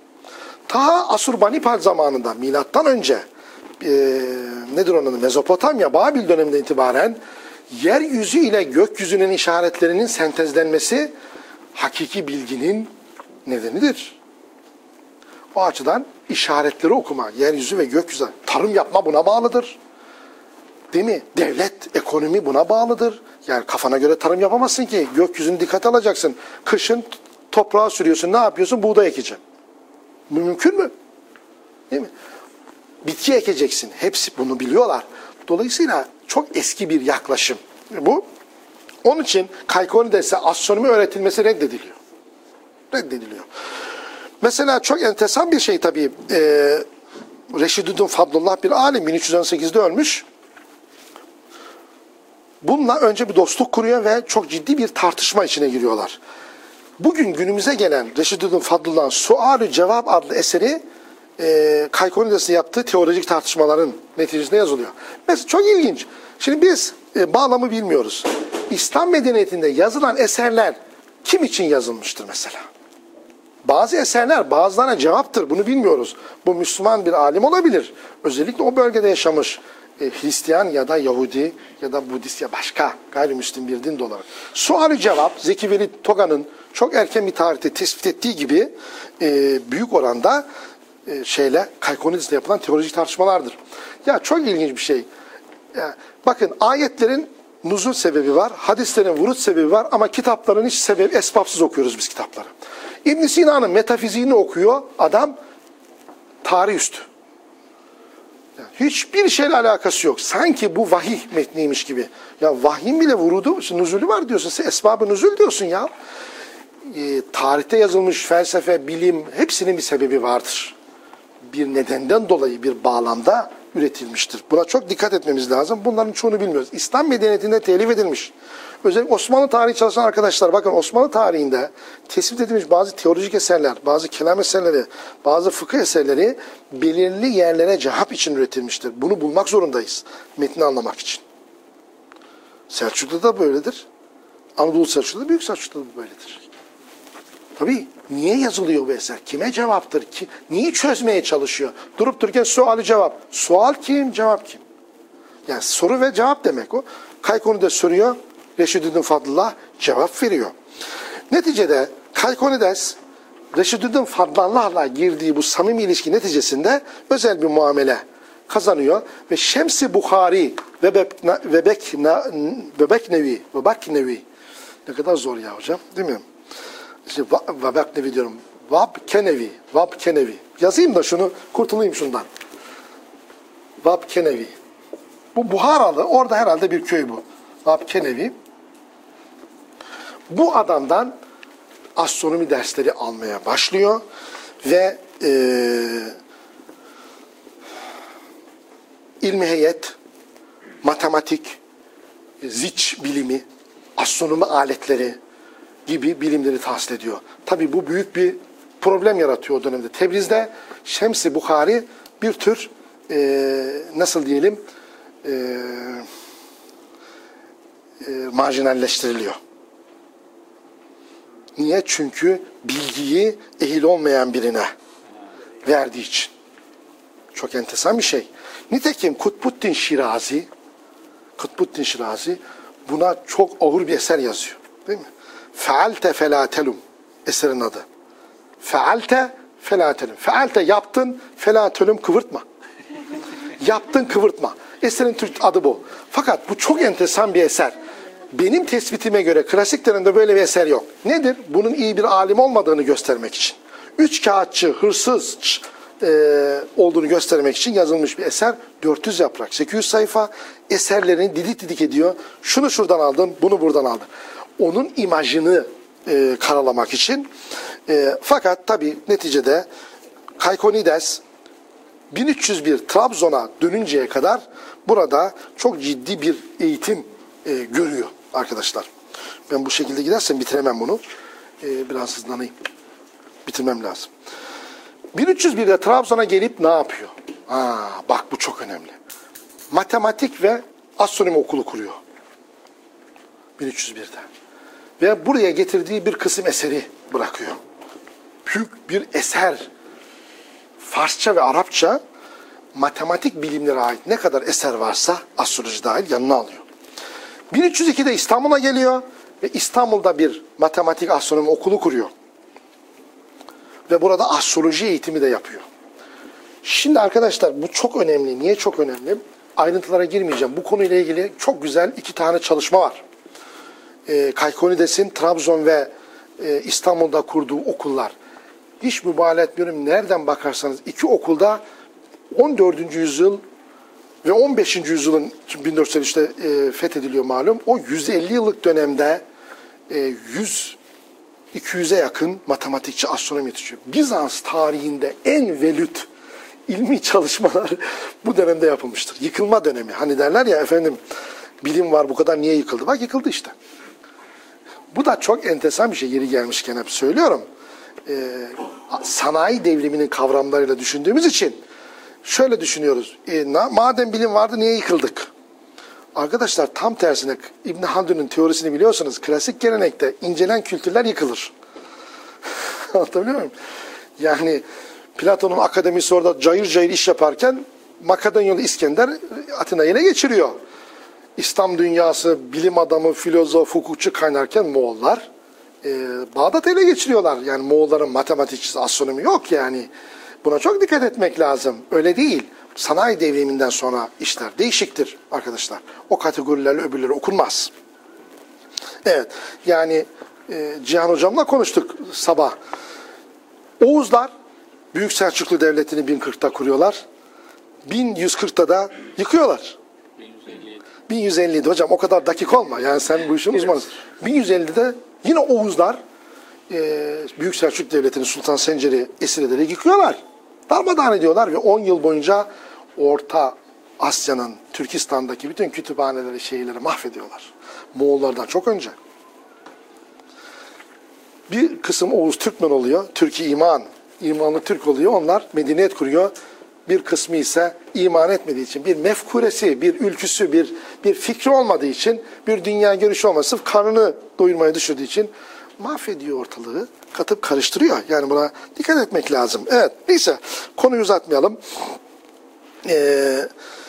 Ta Asurbanipal zamanında, milattan önce, e, nedir onun adı? Mezopotamya, Babil döneminden itibaren yeryüzü ile gökyüzünün işaretlerinin sentezlenmesi hakiki bilginin nedenidir. O açıdan işaretleri okuma, yeryüzü ve gökyüzü, tarım yapma buna bağlıdır. Değil mi? Devlet, ekonomi buna bağlıdır. Yani kafana göre tarım yapamazsın ki. Gökyüzünü dikkate alacaksın. Kışın toprağa sürüyorsun. Ne yapıyorsun? Buğday ekeceksin. Bu mümkün mü? Değil mi? bitki ekeceksin. Hepsi bunu biliyorlar. Dolayısıyla çok eski bir yaklaşım bu. Onun için Kaikonides'e astronomi öğretilmesi reddediliyor. Reddediliyor. Mesela çok enteresan bir şey tabii. E, Reşidüddin Fadlullah bir alim bin üç yüz on sekizde ölmüş. Bununla önce bir dostluk kuruyor ve çok ciddi bir tartışma içine giriyorlar. Bugün günümüze gelen Reşidüddin Fadlullah'ın Sual-ü Cevap adlı eseri e, Kaikonides'in yaptığı teolojik tartışmaların neticesinde yazılıyor. Mesela çok ilginç. Şimdi biz e, bağlamı bilmiyoruz. İslam medeniyetinde yazılan eserler kim için yazılmıştır mesela? Bazı eserler bazılarına cevaptır. Bunu bilmiyoruz. Bu Müslüman bir alim olabilir. Özellikle o bölgede yaşamış e, Hristiyan ya da Yahudi ya da Budist ya başka gayrimüslim bir din de olabilir. Sual-ü Cevap Zeki Veli Toga'nın çok erken bir tarihte tespit ettiği gibi e, büyük oranda e, şeyle Kaikonides'le yapılan teolojik tartışmalardır. Ya çok ilginç bir şey. Ya, bakın ayetlerin nuzul sebebi var, hadislerin vurut sebebi var ama kitapların hiç sebebi, esbapsız okuyoruz biz kitapları. İbn Sina'nın metafiziğini okuyor adam, tarih üstü. Yani hiçbir şeyle alakası yok. Sanki bu vahiy metniymiş gibi. Ya vahyin bile vurudu, nuzulü var diyorsun. Sen esbab-ı nuzul diyorsun ya. E, tarihte yazılmış felsefe, bilim hepsinin bir sebebi vardır. Bir nedenden dolayı bir bağlamda üretilmiştir. Buna çok dikkat etmemiz lazım. Bunların çoğunu bilmiyoruz. İslam medeniyetinde telif edilmiş. Özellikle Osmanlı tarihi çalışan arkadaşlar bakın Osmanlı tarihinde tespit edilmiş bazı teolojik eserler, bazı kelam eserleri, bazı fıkıh eserleri belirli yerlere cevap için üretilmiştir. Bunu bulmak zorundayız metni anlamak için. Selçuklu'da da böyledir. Anadolu Selçuklu'da, Büyük Selçuklu'da da böyledir. Tabii niye yazılıyor bu eser? Kime cevaptır? Ki, niye çözmeye çalışıyor? Durup dururken suali cevap. Sual kim, cevap kim? Yani soru ve cevap demek o. Kaikonides soruyor, Reşidüddin Fadlullah cevap veriyor. Neticede Kaikonides, Reşidüddin Fadlullah'la girdiği bu samimi ilişki neticesinde özel bir muamele kazanıyor ve Şems-i Buhari ve Vebeknevi, Vebeknevi ne kadar zor ya hocam, değil mi? İşte Vebeknevi diyorum. Vabkenevi, Vabkenevi. Yazayım da şunu, kurtulayım şundan. Vabkenevi. Bu Buharalı, orada herhalde bir köy bu. Vabkenevi. Bu adamdan astronomi dersleri almaya başlıyor ve e, ilmi heyet, matematik, ziç bilimi, astronomi aletleri gibi bilimleri tahsil ediyor. Tabii bu büyük bir problem yaratıyor o dönemde. Tebriz'de Şems-i Buhari bir tür e, nasıl diyelim e, e, marjinalleştiriliyor. Niye? Çünkü bilgiyi ehil olmayan birine verdiği için. Çok enteresan bir şey. Nitekim Kutbuddin Şirazi Kutbuddin Şirazi buna çok ağır bir eser yazıyor. Değil mi? Fealte felatelum eserin adı. Fealte felatelum. Fealte yaptın, felatelum kıvırtma. Yaptın kıvırtma. Eserin Türk adı bu. Fakat bu çok enteresan bir eser. Benim tespitime göre klasik dönemde böyle bir eser yok. Nedir? Bunun iyi bir alim olmadığını göstermek için. Üç kağıtçı, hırsız e, olduğunu göstermek için yazılmış bir eser. dört yüz yaprak, sekiz yüz sayfa. Eserlerini didik didik ediyor. Şunu şuradan aldın, bunu buradan aldın. Onun imajını e, karalamak için. E, fakat tabii neticede Kaikonides bin üç yüz bir Trabzon'a dönünceye kadar burada çok ciddi bir eğitim e, görüyor arkadaşlar. Ben bu şekilde gidersem bitiremem bunu. E, biraz hızlanayım. Bitirmem lazım. bin üç yüz birde Trabzon'a gelip ne yapıyor? Aa, bak bu çok önemli. Matematik ve astronomi okulu kuruyor. bin üç yüz birde. Ve buraya getirdiği bir kısım eseri bırakıyor. Büyük bir eser. Farsça ve Arapça matematik bilimlere ait ne kadar eser varsa astroloji dahil yanına alıyor. bin üç yüz ikide İstanbul'a geliyor ve İstanbul'da bir matematik astronomi okulu kuruyor. Ve burada astroloji eğitimi de yapıyor. Şimdi arkadaşlar bu çok önemli. Niye çok önemli? Ayrıntılara girmeyeceğim. Bu konuyla ilgili çok güzel iki tane çalışma var. E, Kaikonides'in Trabzon ve e, İstanbul'da kurduğu okullar. Hiç mübalağa etmiyorum. Nereden bakarsanız iki okulda on dördüncü yüzyıl ve on beşinci yüzyılın, bin dört yüz elli üçte e, fethediliyor malum. O yüz elli yıllık dönemde e, yüz iki yüze yakın matematikçi, astronom yetişiyor. Bizans tarihinde en velüt ilmi çalışmalar bu dönemde yapılmıştır. Yıkılma dönemi. Hani derler ya efendim, bilim var bu kadar niye yıkıldı? Bak yıkıldı işte. Bu da çok enteresan bir şey, yeri gelmişken hep söylüyorum. Ee, sanayi devriminin kavramlarıyla düşündüğümüz için şöyle düşünüyoruz. E, na, madem bilim vardı niye yıkıldık? Arkadaşlar tam tersine İbn Haldun'un teorisini biliyorsunuz. Klasik gelenekte incelen kültürler yıkılır. Anlatabiliyor muyum? Yani Platon'un akademisi orada cayır cayır iş yaparken Makedonyalı İskender Atina'yı ele geçiriyor. İslam dünyası, bilim adamı, filozof, hukukçu kaynarken Moğollar e, Bağdat'ı ele geçiriyorlar. Yani Moğolların matematikçisi, astronomi yok yani. Buna çok dikkat etmek lazım. Öyle değil. Sanayi devriminden sonra işler değişiktir arkadaşlar. O kategorilerle öbürleri okunmaz. Evet, yani e, Cihan Hocam'la konuştuk sabah. Oğuzlar Büyük Selçuklu Devleti'ni bin kırkta kuruyorlar. bin yüz kırkta da yıkıyorlar. bin yüz elliydi hocam, o kadar dakik olma. Yani sen bu işin uzmanısın. bin yüz ellide yine Oğuzlar e, Büyük Selçuklu Devleti'ni, Sultan Sencer'i esir ederek yıkıyorlar. Darmadağın ediyorlar ve on yıl boyunca Orta Asya'nın, Türkistan'daki bütün kütüphaneleri, şehirleri mahvediyorlar. Moğollardan çok önce. Bir kısım Oğuz Türkmen oluyor. Türk-i iman, imanlı Türk oluyor. Onlar medeniyet kuruyor. Bir kısmı ise iman etmediği için, bir mefkuresi, bir ülküsü, bir bir fikri olmadığı için, bir dünya görüşü olmadığı, sırf karnını doyurmayı düşündüğü için mahvediyor ortalığı, katıp karıştırıyor. Yani buna dikkat etmek lazım. Evet, neyse konuyu uzatmayalım. Ee,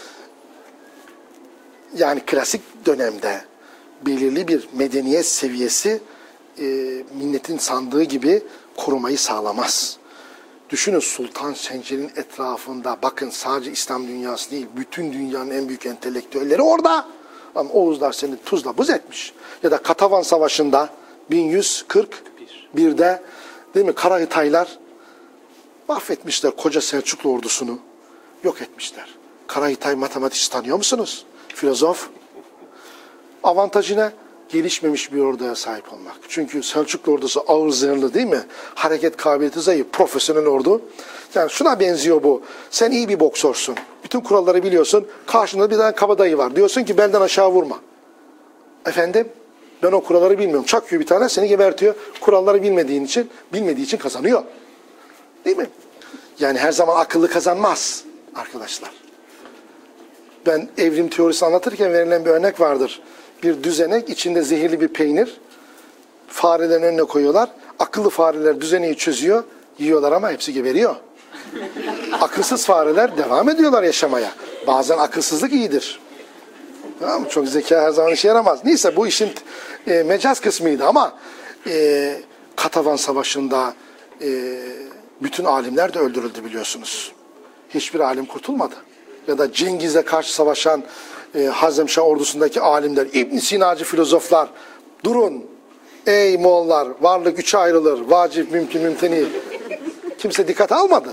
yani klasik dönemde belirli bir medeniyet seviyesi e, milletin sandığı gibi korumayı sağlamaz. Düşünün, Sultan Sencer'in etrafında, bakın sadece İslam dünyası değil, bütün dünyanın en büyük entelektüelleri orada. Ama Oğuzlar seni tuzla buz etmiş. Ya da Katavan Savaşı'nda bin yüz kırk birde değil mi, Karahitaylar mahvetmişler koca Selçuklu ordusunu. Yok etmişler. Karahitay matematikçi tanıyor musunuz? Filozof. Avantajı ne? Gelişmemiş bir orduya sahip olmak. Çünkü Selçuklu ordusu ağır zırhlı değil mi? Hareket kabiliyeti zayıf, profesyonel ordu. Yani şuna benziyor bu. Sen iyi bir boksörsün. Bütün kuralları biliyorsun. Karşında bir tane kabadayı var. Diyorsun ki belden aşağı vurma. Efendim? Ben o kuralları bilmiyorum. Çakıyor bir tane, seni gebertiyor. Kuralları bilmediğin için, bilmediği için kazanıyor. Değil mi? Yani her zaman akıllı kazanmaz arkadaşlar. Ben evrim teorisi anlatırken verilen bir örnek vardır. Bir düzenek, içinde zehirli bir peynir. Farelerin önüne koyuyorlar. Akıllı fareler düzeneyi çözüyor. Yiyorlar ama hepsi geberiyor. Akılsız fareler devam ediyorlar yaşamaya. Bazen akılsızlık iyidir. Tamam mı? Çok zeka her zaman işe yaramaz. Neyse bu işin e, mecaz kısmıydı ama e, Katavan Savaşı'nda e, bütün alimler de öldürüldü biliyorsunuz. Hiçbir alim kurtulmadı. Ya da Cengiz'e karşı savaşan e, Hazemşah ordusundaki alimler, İbn Sinacı filozoflar, durun ey Moğollar, varlık üçe ayrılır, vacip, mümkün, mümteni. Kimse dikkat almadı.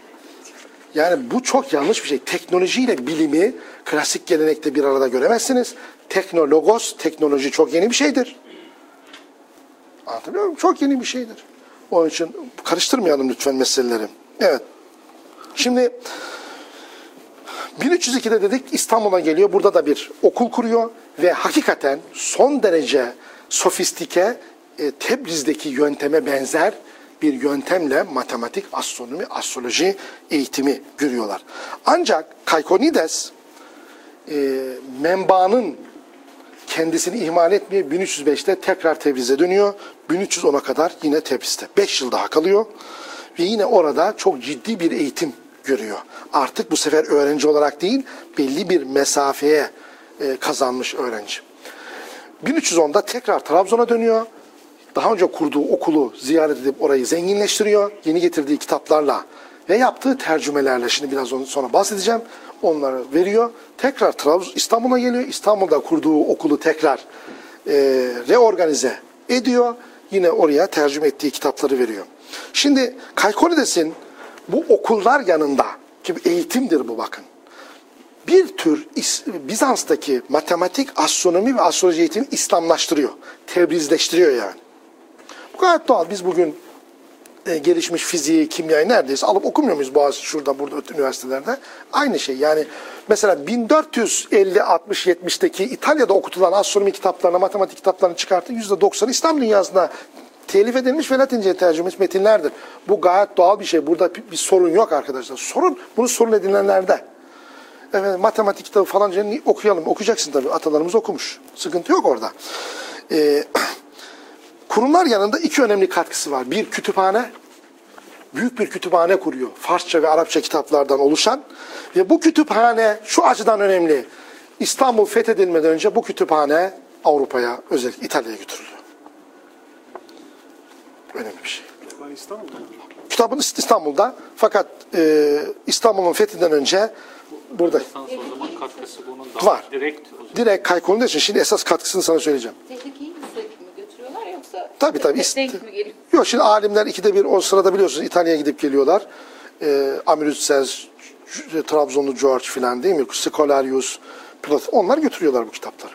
Yani bu çok yanlış bir şey. Teknolojiyle bilimi klasik gelenekte bir arada göremezsiniz. Teknologos, teknoloji çok yeni bir şeydir. Anlatabiliyor muyum? Çok yeni bir şeydir. Onun için karıştırmayalım lütfen meseleleri. Evet. Şimdi bin üç yüz ikide dedik, İstanbul'a geliyor. Burada da bir okul kuruyor ve hakikaten son derece sofistike e, Tebriz'deki yönteme benzer bir yöntemle matematik, astronomi, astroloji eğitimi görüyorlar. Ancak Kaikonides e, menbaanın kendisini ihmal etmiyor. bin üç yüz beşte tekrar Tebriz'e dönüyor. bin üç yüz ona kadar yine Tebriz'te. beş yıl daha kalıyor. Ve yine orada çok ciddi bir eğitim görüyor. Artık bu sefer öğrenci olarak değil, belli bir mesafeye e, kazanmış öğrenci. bin üç yüz onda tekrar Trabzon'a dönüyor. Daha önce kurduğu okulu ziyaret edip orayı zenginleştiriyor. Yeni getirdiği kitaplarla ve yaptığı tercümelerle, şimdi biraz sonra bahsedeceğim, onları veriyor. Tekrar Trabzon, İstanbul'a geliyor. İstanbul'da kurduğu okulu tekrar e, reorganize ediyor. Yine oraya tercüme ettiği kitapları veriyor. Şimdi Kaikonides'in bu okullar yanında Şimdi eğitimdir bu bakın. Bir tür Bizans'taki matematik, astronomi ve astroloji eğitimi İslamlaştırıyor. Tebrizleştiriyor yani. Bu gayet doğal. Biz bugün e, gelişmiş fiziği, kimyayı neredeyse alıp okumuyor muyuz bazı şurada burada üniversitelerde? Aynı şey. Yani mesela bin dört yüz elli altmış yetmişteki İtalya'da okutulan astronomi kitaplarına, matematik kitaplarını çıkartın yüzde doksanı İslam dünyasında telif edilmiş ve Latince'ye tercüme edilmiş metinlerdir. Bu gayet doğal bir şey. Burada bir, bir sorun yok arkadaşlar. Sorun bunu sorun edinilenlerde. Evet, matematik kitabı falan okuyalım. Okuyacaksın tabii. Atalarımız okumuş. Sıkıntı yok orada. Ee, kurumlar yanında iki önemli katkısı var. Bir, kütüphane. Büyük bir kütüphane kuruyor. Farsça ve Arapça kitaplardan oluşan. Ve bu kütüphane şu açıdan önemli. İstanbul fethedilmeden önce bu kütüphane Avrupa'ya, özellikle İtalya'ya götürülüyor. Önemli bir şey. Kütüphane İstanbul'da mı? Kitabın İstanbul'da. Fakat e, İstanbul'un fethinden önce burada katkısı bunun daha var. Direkt, direkt kaykolunduğu için şimdi esas katkısını sana söyleyeceğim. Tehlikeyi sürekli mi götürüyorlar yoksa Tabii tabii. denk mi geliyor? Yok şimdi alimler ikide bir o sırada biliyorsunuz İtalya'ya gidip geliyorlar. Ee, Amritsez, Trabzonlu George filan değil mi? Scolarius, Plato, onlar götürüyorlar bu kitapları.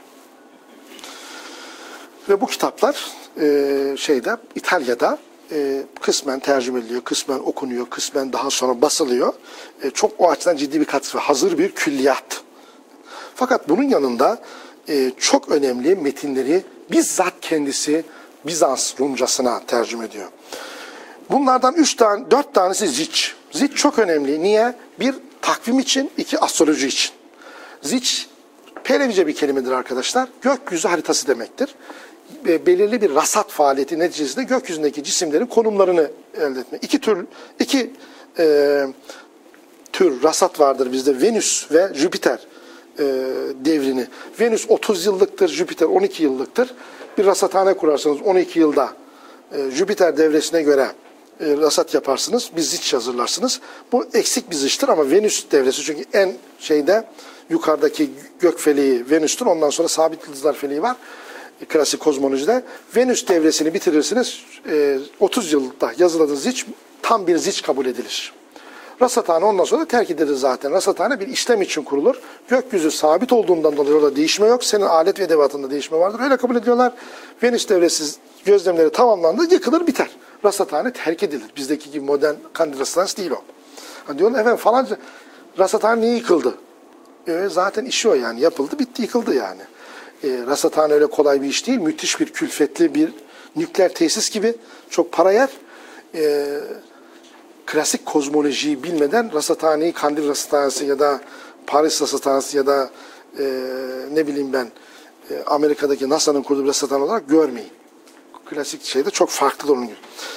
Ve bu kitaplar e, şeyde İtalya'da e, kısmen tercüme ediliyor, kısmen okunuyor, kısmen daha sonra basılıyor. E, çok o açıdan ciddi bir katkısı var. Hazır bir külliyat. Fakat bunun yanında e, çok önemli metinleri bizzat kendisi Bizans Rumcasına tercüme ediyor. Bunlardan üç tane, dört tanesi Ziç. Ziç çok önemli. Niye? Bir, takvim için, iki, astroloji için. Ziç, Pehlevice bir kelimedir arkadaşlar. Gökyüzü haritası demektir. E, belirli bir rasat faaliyeti neticesinde gökyüzündeki cisimlerin konumlarını elde etme. İki tür, iki e, tür rasat vardır bizde. Venüs ve Jüpiter e, devrini. Venüs otuz yıllıktır, Jüpiter on iki yıllıktır. Bir rasathane kurarsanız on iki yılda e, Jüpiter devresine göre e, rasat yaparsınız. Bir ziç hazırlarsınız. Bu eksik bir ziçtir ama Venüs devresi çünkü en şeyde yukarıdaki gök feleği Venüs'tür. Ondan sonra sabit yıldızlar feleği var. E, klasik kozmolojide. Venüs devresini bitirirsiniz. E, otuz yılda yazıladığınız ziç tam bir ziç kabul edilir. Rasathane ondan sonra terk edilir zaten. Rasathane bir işlem için kurulur. Gökyüzü sabit olduğundan dolayı orada değişme yok. Senin alet ve edevatında değişme vardır. Öyle kabul ediyorlar. Venüs devresi gözlemleri tamamlandı. Yıkılır biter. Rasathane terk edilir. Bizdeki gibi modern kandil rasathanesi değil o. Hani diyorlar efendim falanca rasathane niye yıkıldı? E, zaten işi o yani. Yapıldı bitti yıkıldı yani. E, rasathane öyle kolay bir iş değil. Müthiş bir külfetli bir nükleer tesis gibi. Çok para yer. Eee klasik kozmolojiyi bilmeden rasathaneyi Kandil Rasathanesi ya da Paris Rasathanesi ya da e, ne bileyim ben e, Amerika'daki NASA'nın kurduğu bir rasathane olarak görmeyin. Klasik şeyde çok farklıdır onun gibi.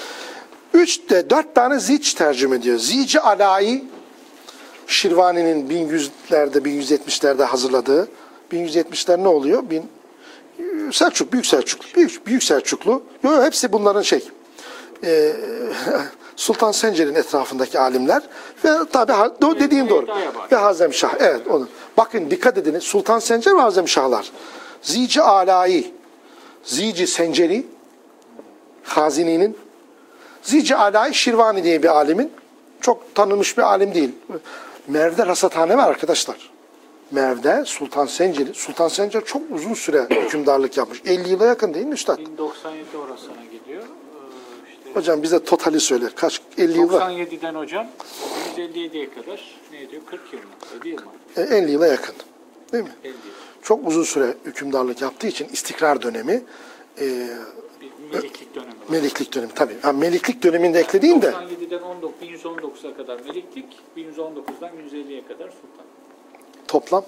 Üç de dört tane ziç tercüme ediyor. Zici Alai Şirvani'nin bin yüzlerde bin yüz yetmişlerde hazırladığı. bin yüz yetmişler ne oluyor? Bin, Selçuk, Büyük Selçuklu. Büyük, Büyük Selçuklu. Yok hepsi bunların şey eee Sultan Sencer'in etrafındaki alimler ve tabi dediğim doğru. Ve Hazemşah. Evet onu. Bakın dikkat edin. Sultan Sencer ve Hazemşahlar. Zici Alai, Zici Senceri, Hazini'nin, Zici Alai Şirvani diye bir alimin, çok tanınmış bir alim değil. Merv'de rasathane var arkadaşlar. Merv'de Sultan Sencer'i, Sultan Sencer çok uzun süre hükümdarlık yapmış. elli yıla yakın değil mi üstad? bin doksan yedi orasına gidiyor. İşte hocam bize totali söyle. Kaç? elli yıl var. doksan yediden hocam yüz elli yediye kadar ne diyor? kırk yıl mı? Öyle değil mi? E, elli yıla yakın. Değil mi? elli yıl. Çok uzun süre hükümdarlık yaptığı için istikrar dönemi e, Bir meliklik dönemi var. meliklik dönemi tabii. Ha, meliklik döneminde eklediğin de doksan yediden bin yüz on dokuza kadar meliklik, bin yüz on dokuzdan yüz elliye kadar sultan. toplam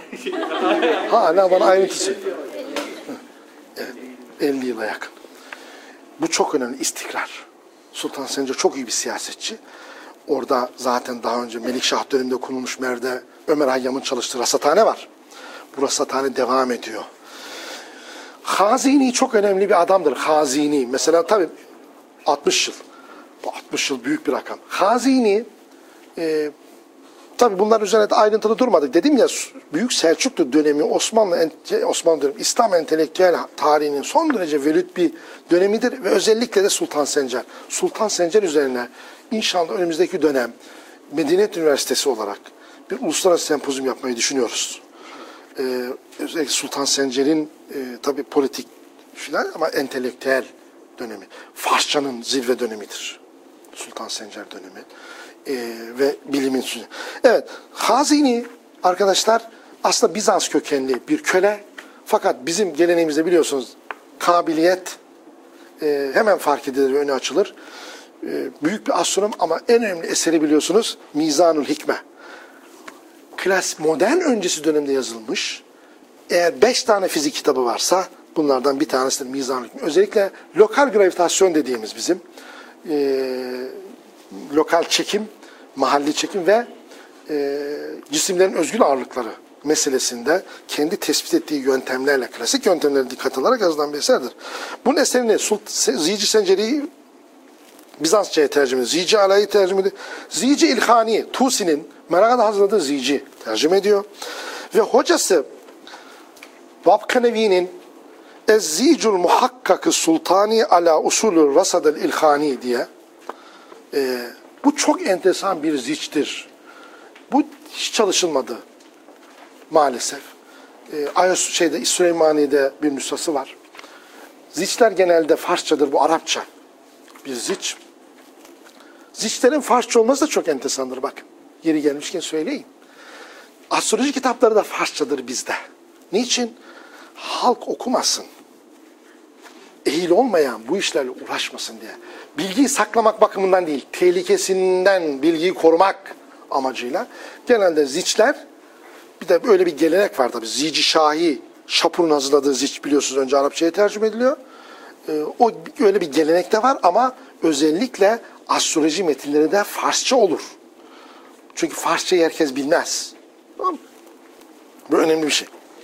hala bana ayrıntısı. Evet, elli yıla yakın. Bu çok önemli istikrar. Sultan Sencer çok iyi bir siyasetçi. Orada zaten daha önce Melikşah döneminde kurulmuş Merv'de Ömer Hayyam'ın çalıştığı rasathane var. Bu rasathane devam ediyor. Hazini çok önemli bir adamdır. Hazini. Mesela tabii altmış yıl. Bu altmış yıl büyük bir rakam. Hazini e, tabii bunların üzerine de ayrıntılı durmadık. Dedim ya Büyük Selçuklu dönemi Osmanlı Osmanlı dönemi İslam entelektüel tarihinin son derece velüt bir dönemidir ve özellikle de Sultan Sencer. Sultan Sencer üzerine inşallah önümüzdeki dönem Medeniyet Üniversitesi olarak bir uluslararası sempozyum yapmayı düşünüyoruz. Ee, özellikle Sultan Sencer'in e, tabii politik filan ama entelektüel dönemi. Farsçanın zirve dönemidir. Sultan Sencer dönemi. Ee, ve bilimin sünni. Evet, Hazini arkadaşlar aslında Bizans kökenli bir köle. Fakat bizim geleneğimizde biliyorsunuz kabiliyet e, hemen fark edilir ve öne açılır. E, büyük bir astronom ama en önemli eseri biliyorsunuz Mizanul Hikme. Klas modern öncesi dönemde yazılmış. Eğer beş tane fizik kitabı varsa bunlardan bir tanesi de Mizanul Hikme. Özellikle lokal gravitasyon dediğimiz bizim e, lokal çekim, mahalli çekim ve e, cisimlerin özgül ağırlıkları meselesinde kendi tespit ettiği yöntemlerle, klasik yöntemlere dikkat alarak yazılan bir eserdir. Bunun eserini Zici Senceri'yi Bizansça'ya tercüme ediyor. Zici Alay'ı tercüme ediyor. Zici İlhani, Tusi'nin Meraga'da hazırladığı Zici tercüme ediyor. Ve hocası Vabkanevi'nin Ez-Zicul Muhakkak-ı Sultani ala usulü Rasadel İlhani diye e, bu çok enteresan bir ziçtir. Bu hiç çalışılmadı maalesef. E, Ayos şeyde Süleymaniye'de bir nüshası var. Ziçler genelde Farsçadır, bu Arapça bir ziç. Ziçlerin Farsça olması da çok enteresandır bak. Yeri gelmişken söyleyeyim. Astroloji kitapları da Farsçadır bizde. Niçin? Halk okumasın. Ehil olmayan bu işlerle uğraşmasın diye. Bilgiyi saklamak bakımından değil, tehlikesinden bilgiyi korumak amacıyla genelde ziçler, bir de böyle bir gelenek var tabii. Zici Şahi, Şapur'un hazırladığı ziç biliyorsunuz önce Arapçaya tercüme ediliyor. Ee, o öyle bir gelenek de var ama özellikle astroloji metinleri de Farsça olur. Çünkü Farsçayı herkes bilmez. Tamam mı? Bu önemli bir şey.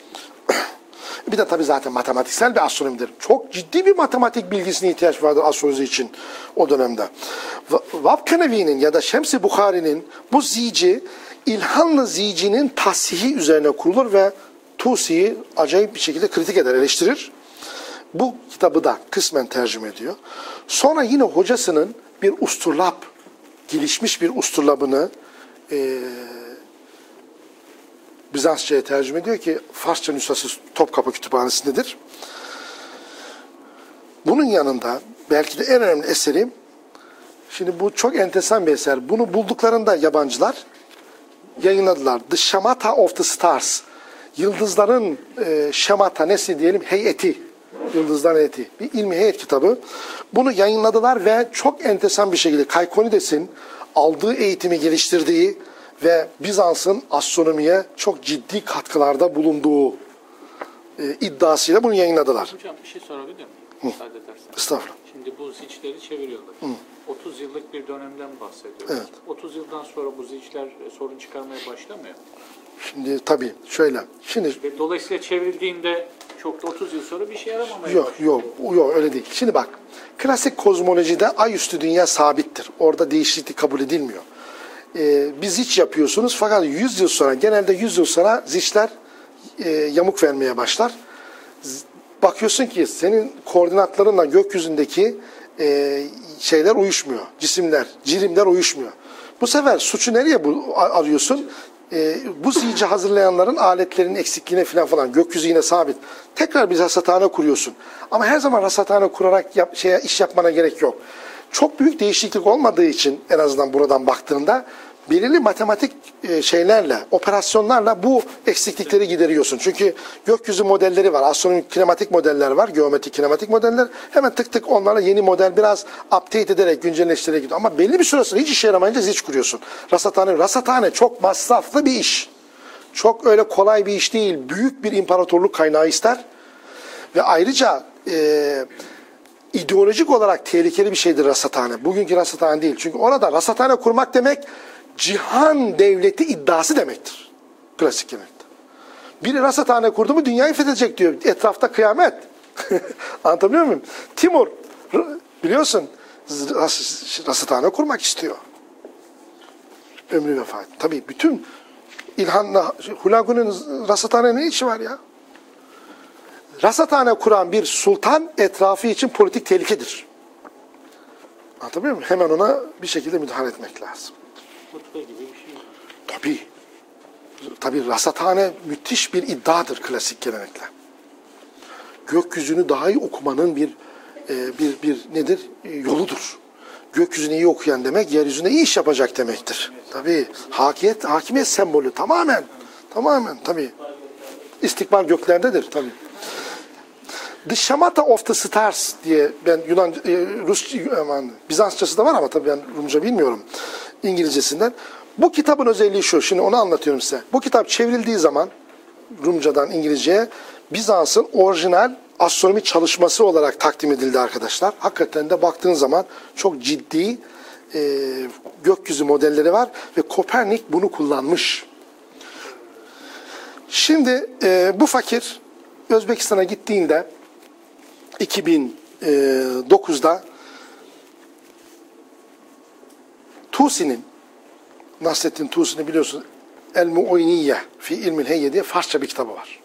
Bir de tabii zaten matematiksel bir astronomidir. Çok ciddi bir matematik bilgisine ihtiyaç vardır astroloji için o dönemde. Vabkanevi'nin ya da Şems-i Bukhari'nin bu zici, İlhanlı zicinin tahsihi üzerine kurulur ve Tusi'yi acayip bir şekilde kritik eder, eleştirir. Bu kitabı da kısmen tercüme ediyor. Sonra yine hocasının bir usturlap, gelişmiş bir usturlabını e, Bizansça'ya tercüme ediyor ki Farsça nüshası Topkapı Kütüphanesi'ndedir. Bunun yanında belki de en önemli eseri, şimdi bu çok enteresan bir eser. Bunu bulduklarında yabancılar yayınladılar. The Schemata of the Stars. Yıldızların e, şemata, nesi diyelim, heyeti. Yıldızların heyeti. Bir ilmi heyet kitabı. Bunu yayınladılar ve çok enteresan bir şekilde Kaykonides'in aldığı eğitimi geliştirdiği ve Bizans'ın astronomiye çok ciddi katkılarda bulunduğu e, iddiasıyla bunu yayınladılar. Hocam bir şey sorabilir miyim? Müsaade edersen. Estağfurullah. Şimdi bu ziçleri çeviriyorlar. Hı. otuz yıllık bir dönemden bahsediyoruz. Evet. otuz yıldan sonra bu ziçler sorun çıkarmaya başlamıyor. Şimdi tabii şöyle. Şimdi Ve dolayısıyla çevrildiğinde çok da otuz yıl sonra bir şey yaramamaya yok başlıyor. yok yok öyle değil. Şimdi bak, klasik kozmolojide ay üstü dünya sabittir. Orada değişiklik kabul edilmiyor. Ee, bir ziç yapıyorsunuz fakat yüz yıl sonra, genelde yüz yıl sonra ziçler e, yamuk vermeye başlar. Bakıyorsun ki senin koordinatlarınla gökyüzündeki e, şeyler uyuşmuyor. Cisimler, cirimler uyuşmuyor. Bu sefer suçu nereye bu, arıyorsun? E, bu zici hazırlayanların aletlerinin eksikliğine falan falan. Gökyüzü yine sabit. Tekrar bir rasathane kuruyorsun. Ama her zaman rasathane kurarak yap, şeye, iş yapmana gerek yok. Çok büyük değişiklik olmadığı için en azından buradan baktığında belirli matematik şeylerle, operasyonlarla bu eksiklikleri gideriyorsun. Çünkü gökyüzü modelleri var, astronomik kinematik modeller var, geometrik kinematik modeller. Hemen tık tık onlarla yeni model biraz update ederek, güncelleştirerek gidiyor. Ama belli bir süre sonra hiç işe yaramayınca ziç kuruyorsun. Rasathane, rasathane çok masraflı bir iş. Çok öyle kolay bir iş değil. Büyük bir imparatorluk kaynağı ister. Ve ayrıca e, ideolojik olarak tehlikeli bir şeydir rasathane. Bugünkü rasathane değil. Çünkü orada rasathane kurmak demek cihan devleti iddiası demektir. Klasik yemekte. Biri rasathane kurdu mu dünyayı fethedecek diyor. Etrafta kıyamet. Anlatabiliyor muyum? Timur biliyorsun rasathane kurmak istiyor. Ömrü vefat. Tabii bütün İlhan'la Hulagu'nun rasathane ne işi var ya? Rasathane kuran bir sultan etrafı için politik tehlikedir. Anlatabiliyor muyum? Hemen ona bir şekilde müdahale etmek lazım. Mutlu gibi bir şey. Tabii. Tabii rasathane müthiş bir iddiadır klasik gelenekle. Gökyüzünü daha iyi okumanın bir e, bir bir nedir? E, yoludur. Gökyüzünü iyi okuyan demek yeryüzünde iyi iş yapacak demektir. Tabii. Hakimiyet, hakimiyet sembolü tamamen. Tamamen tabii. İstikbal göklerdedir tabii. The Şamata of the Stars diye ben Yunan, e, Rus, aman, Bizansçası da var ama tabii ben Rumca bilmiyorum İngilizcesinden. Bu kitabın özelliği şu, şimdi onu anlatıyorum size. Bu kitap çevrildiği zaman Rumcadan İngilizceye Bizans'ın orijinal astronomi çalışması olarak takdim edildi arkadaşlar. Hakikaten de baktığın zaman çok ciddi e, gökyüzü modelleri var ve Kopernik bunu kullanmış. Şimdi e, bu fakir Özbekistan'a gittiğinde iki bin dokuzda Tusi'nin, Nasrettin Tusi'ni biliyorsunuz, El-Mu'iniyye fi ilmil heyye diye Farsça bir kitabı var.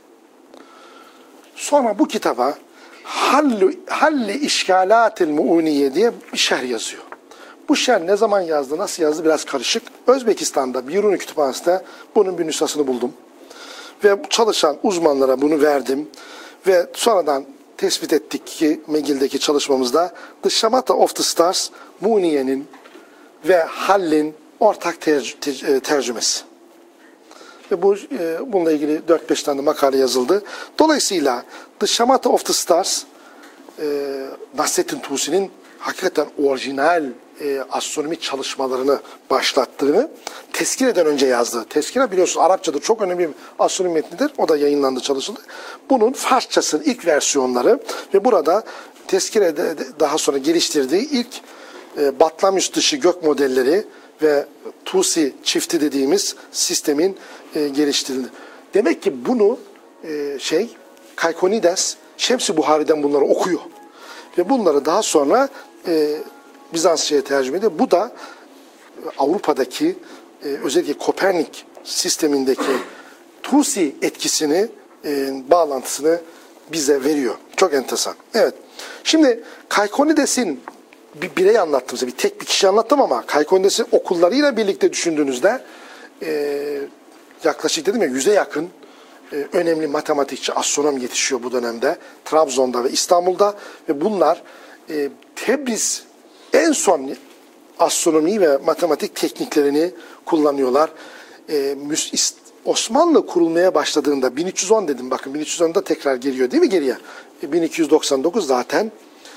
Sonra bu kitaba Halli, Halli İşkalatil Mu'iniyye diye bir şerh yazıyor. Bu şerh ne zaman yazdı, nasıl yazdı biraz karışık. Özbekistan'da Biruni Kütüphanesi'nde bunun bir nüshasını buldum. Ve çalışan uzmanlara bunu verdim. Ve sonradan tespit ettik ki McGill'deki çalışmamızda The Şamata of the Stars, Mu'iniyye'nin ve Hallin ortak ter ter tercümesi. Ve bu, e, bununla ilgili dört beş tane makale yazıldı. Dolayısıyla The Şamata of the Stars, e, Nasrettin Tusi'nin hakikaten orijinal e, astronomi çalışmalarını başlattığını Tezkire'den önce yazdı. Tezkire biliyorsunuz Arapçadır, çok önemli bir astronomi metnidir. O da yayınlandı, çalışıldı. Bunun Farsçasının ilk versiyonları ve burada Tezkire'de daha sonra geliştirdiği ilk e, Batlamyus dışı gök modelleri ve Tusi çifti dediğimiz sistemin e, geliştirildi. Demek ki bunu e, şey Kaikonides Şems-i Buhari'den bunları okuyor. Ve bunları daha sonra e, Bizansça'ya tercüme ediyor. Bu da Avrupa'daki e, özellikle Kopernik sistemindeki Tusi etkisini, e, bağlantısını bize veriyor. Çok enteresan. Evet. Şimdi Kaikonides'in bir birey anlattım size. Bir tek bir kişi anlattım ama Kaikonides'in okullarıyla birlikte düşündüğünüzde e, yaklaşık dedim ya yüze yakın e, önemli matematikçi, astronom yetişiyor bu dönemde. Trabzon'da ve İstanbul'da ve bunlar e, Tebriz en son astronomi ve matematik tekniklerini kullanıyorlar. E, Osmanlı kurulmaya başladığında bin üç yüz on dedim, bakın bin üç yüz onda tekrar geliyor değil mi geriye? E, bin iki yüz doksan dokuz zaten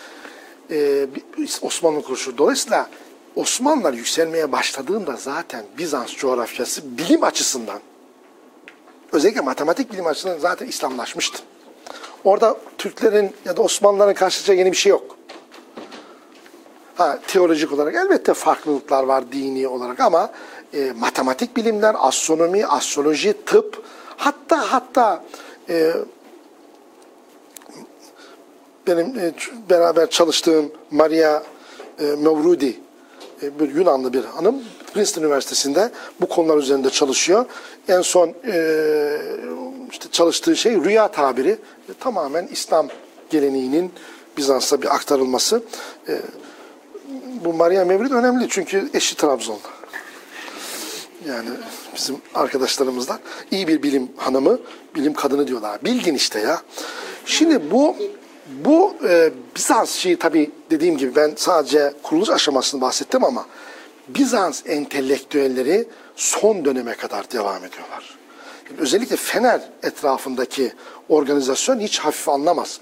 e, Osmanlı kuruluşu. Dolayısıyla Osmanlılar yükselmeye başladığında zaten Bizans coğrafyası bilim açısından, özellikle matematik bilim açısından zaten İslamlaşmıştı. Orada Türklerin ya da Osmanlıların karşılayacağı yeni bir şey yok. Ha, teolojik olarak elbette farklılıklar var dini olarak ama e, matematik bilimler, astronomi, astroloji, tıp, hatta hatta e, benim e, beraber çalıştığım Maria e, Mavrudi, e, bir Yunanlı bir hanım, Princeton Üniversitesi'nde bu konular üzerinde çalışıyor. En son e, işte çalıştığı şey rüya tabiri, e, tamamen İslam geleneğinin Bizans'a bir aktarılması. E, Bu Maria Mavrudi önemli çünkü eşi Trabzon'da. Yani bizim arkadaşlarımızdan iyi bir bilim hanımı, bilim kadını diyorlar. Bilgin işte ya. Şimdi bu bu e, Bizans şeyi tabii dediğim gibi ben sadece kuruluş aşamasını bahsettim ama Bizans entelektüelleri son döneme kadar devam ediyorlar. Yani özellikle Fener etrafındaki organizasyon hiç hafif anlamaz.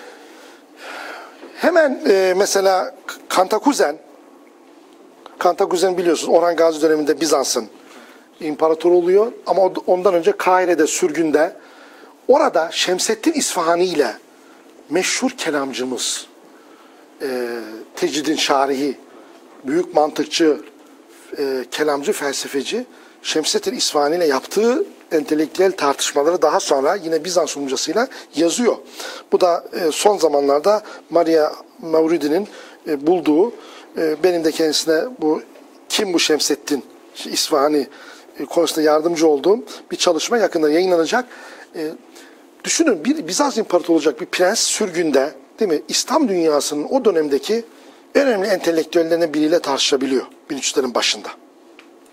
Hemen e, mesela Kantakuzen, Kantakuzen biliyorsunuz Orhan Gazi döneminde Bizans'ın imparatoru oluyor ama ondan önce Kahire'de sürgünde, orada Şemseddin İsfahani ile meşhur kelamcımız, e, Tecrid'in şarihi, büyük mantıkçı, e, kelamcı, felsefeci Şemseddin İsfahani ile yaptığı entelektüel tartışmaları daha sonra yine Bizans Rumcasıyla yazıyor. Bu da e, son zamanlarda Maria Mavridi'nin e, bulduğu, e, benim de kendisine bu kim bu Şemseddin İsfahani e, konusunda yardımcı olduğum bir çalışma yakında yayınlanacak. E, düşünün bir Bizans imparatoru olacak bir prens sürgünde, değil mi? İslam dünyasının o dönemdeki en önemli entelektüellerinden biriyle tartışabiliyor bin üç yüzlerin başında.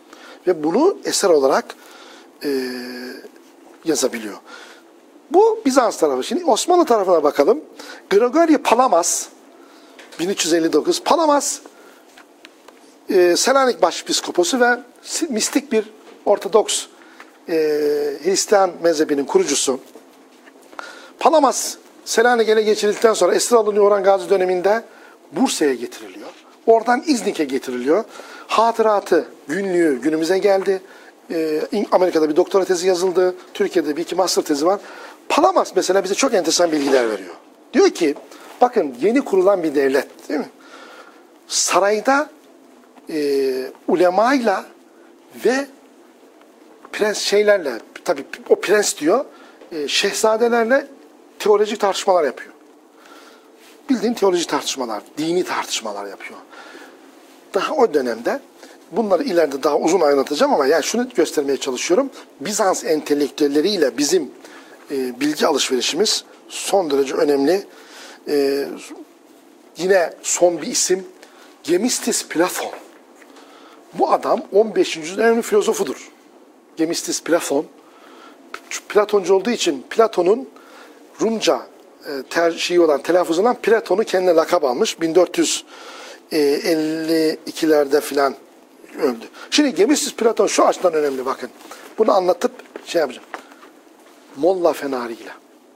ve bunu eser olarak e, yazabiliyor. Bu Bizans tarafı. Şimdi Osmanlı tarafına bakalım. Grigori Palamas bin üç yüz elli dokuz. Palamas e, Selanik Başpiskoposu ve mistik bir Ortodoks e, Hristiyan mezhebinin kurucusu. Palamas Selanik ele geçirildikten sonra esir alınıyor Orhan Gazi döneminde Bursa'ya getiriliyor. Oradan İznik'e getiriliyor. Hatıratı, günlüğü günümüze geldi. Ee, Amerika'da bir doktora tezi yazıldı. Türkiye'de bir iki master tezi var. Palamas mesela bize çok enteresan bilgiler veriyor. Diyor ki, bakın yeni kurulan bir devlet, değil mi? Sarayda e, ulemayla ve prens şeylerle, tabii o prens diyor, e, şehzadelerle teolojik tartışmalar yapıyor. Bildiğin teolojik tartışmalar, dini tartışmalar yapıyor. Daha o dönemde, bunları ileride daha uzun anlatacağım ama yani şunu göstermeye çalışıyorum. Bizans entelektüelleriyle bizim e, bilgi alışverişimiz son derece önemli. E, yine son bir isim, Gemistis Platon. Bu adam on beşinci yüzyılın en önemli filozofudur. Gemistis Platon. Platoncu olduğu için Platon'un Rumca e, tercihi olan, telaffuz olan Platon'u kendine lakap almış. bin dört yüz elli ikilerde filan öldü. Şimdi Gemistis Platon şu açıdan önemli, bakın. Bunu anlatıp şey yapacağım. Molla Fenari ile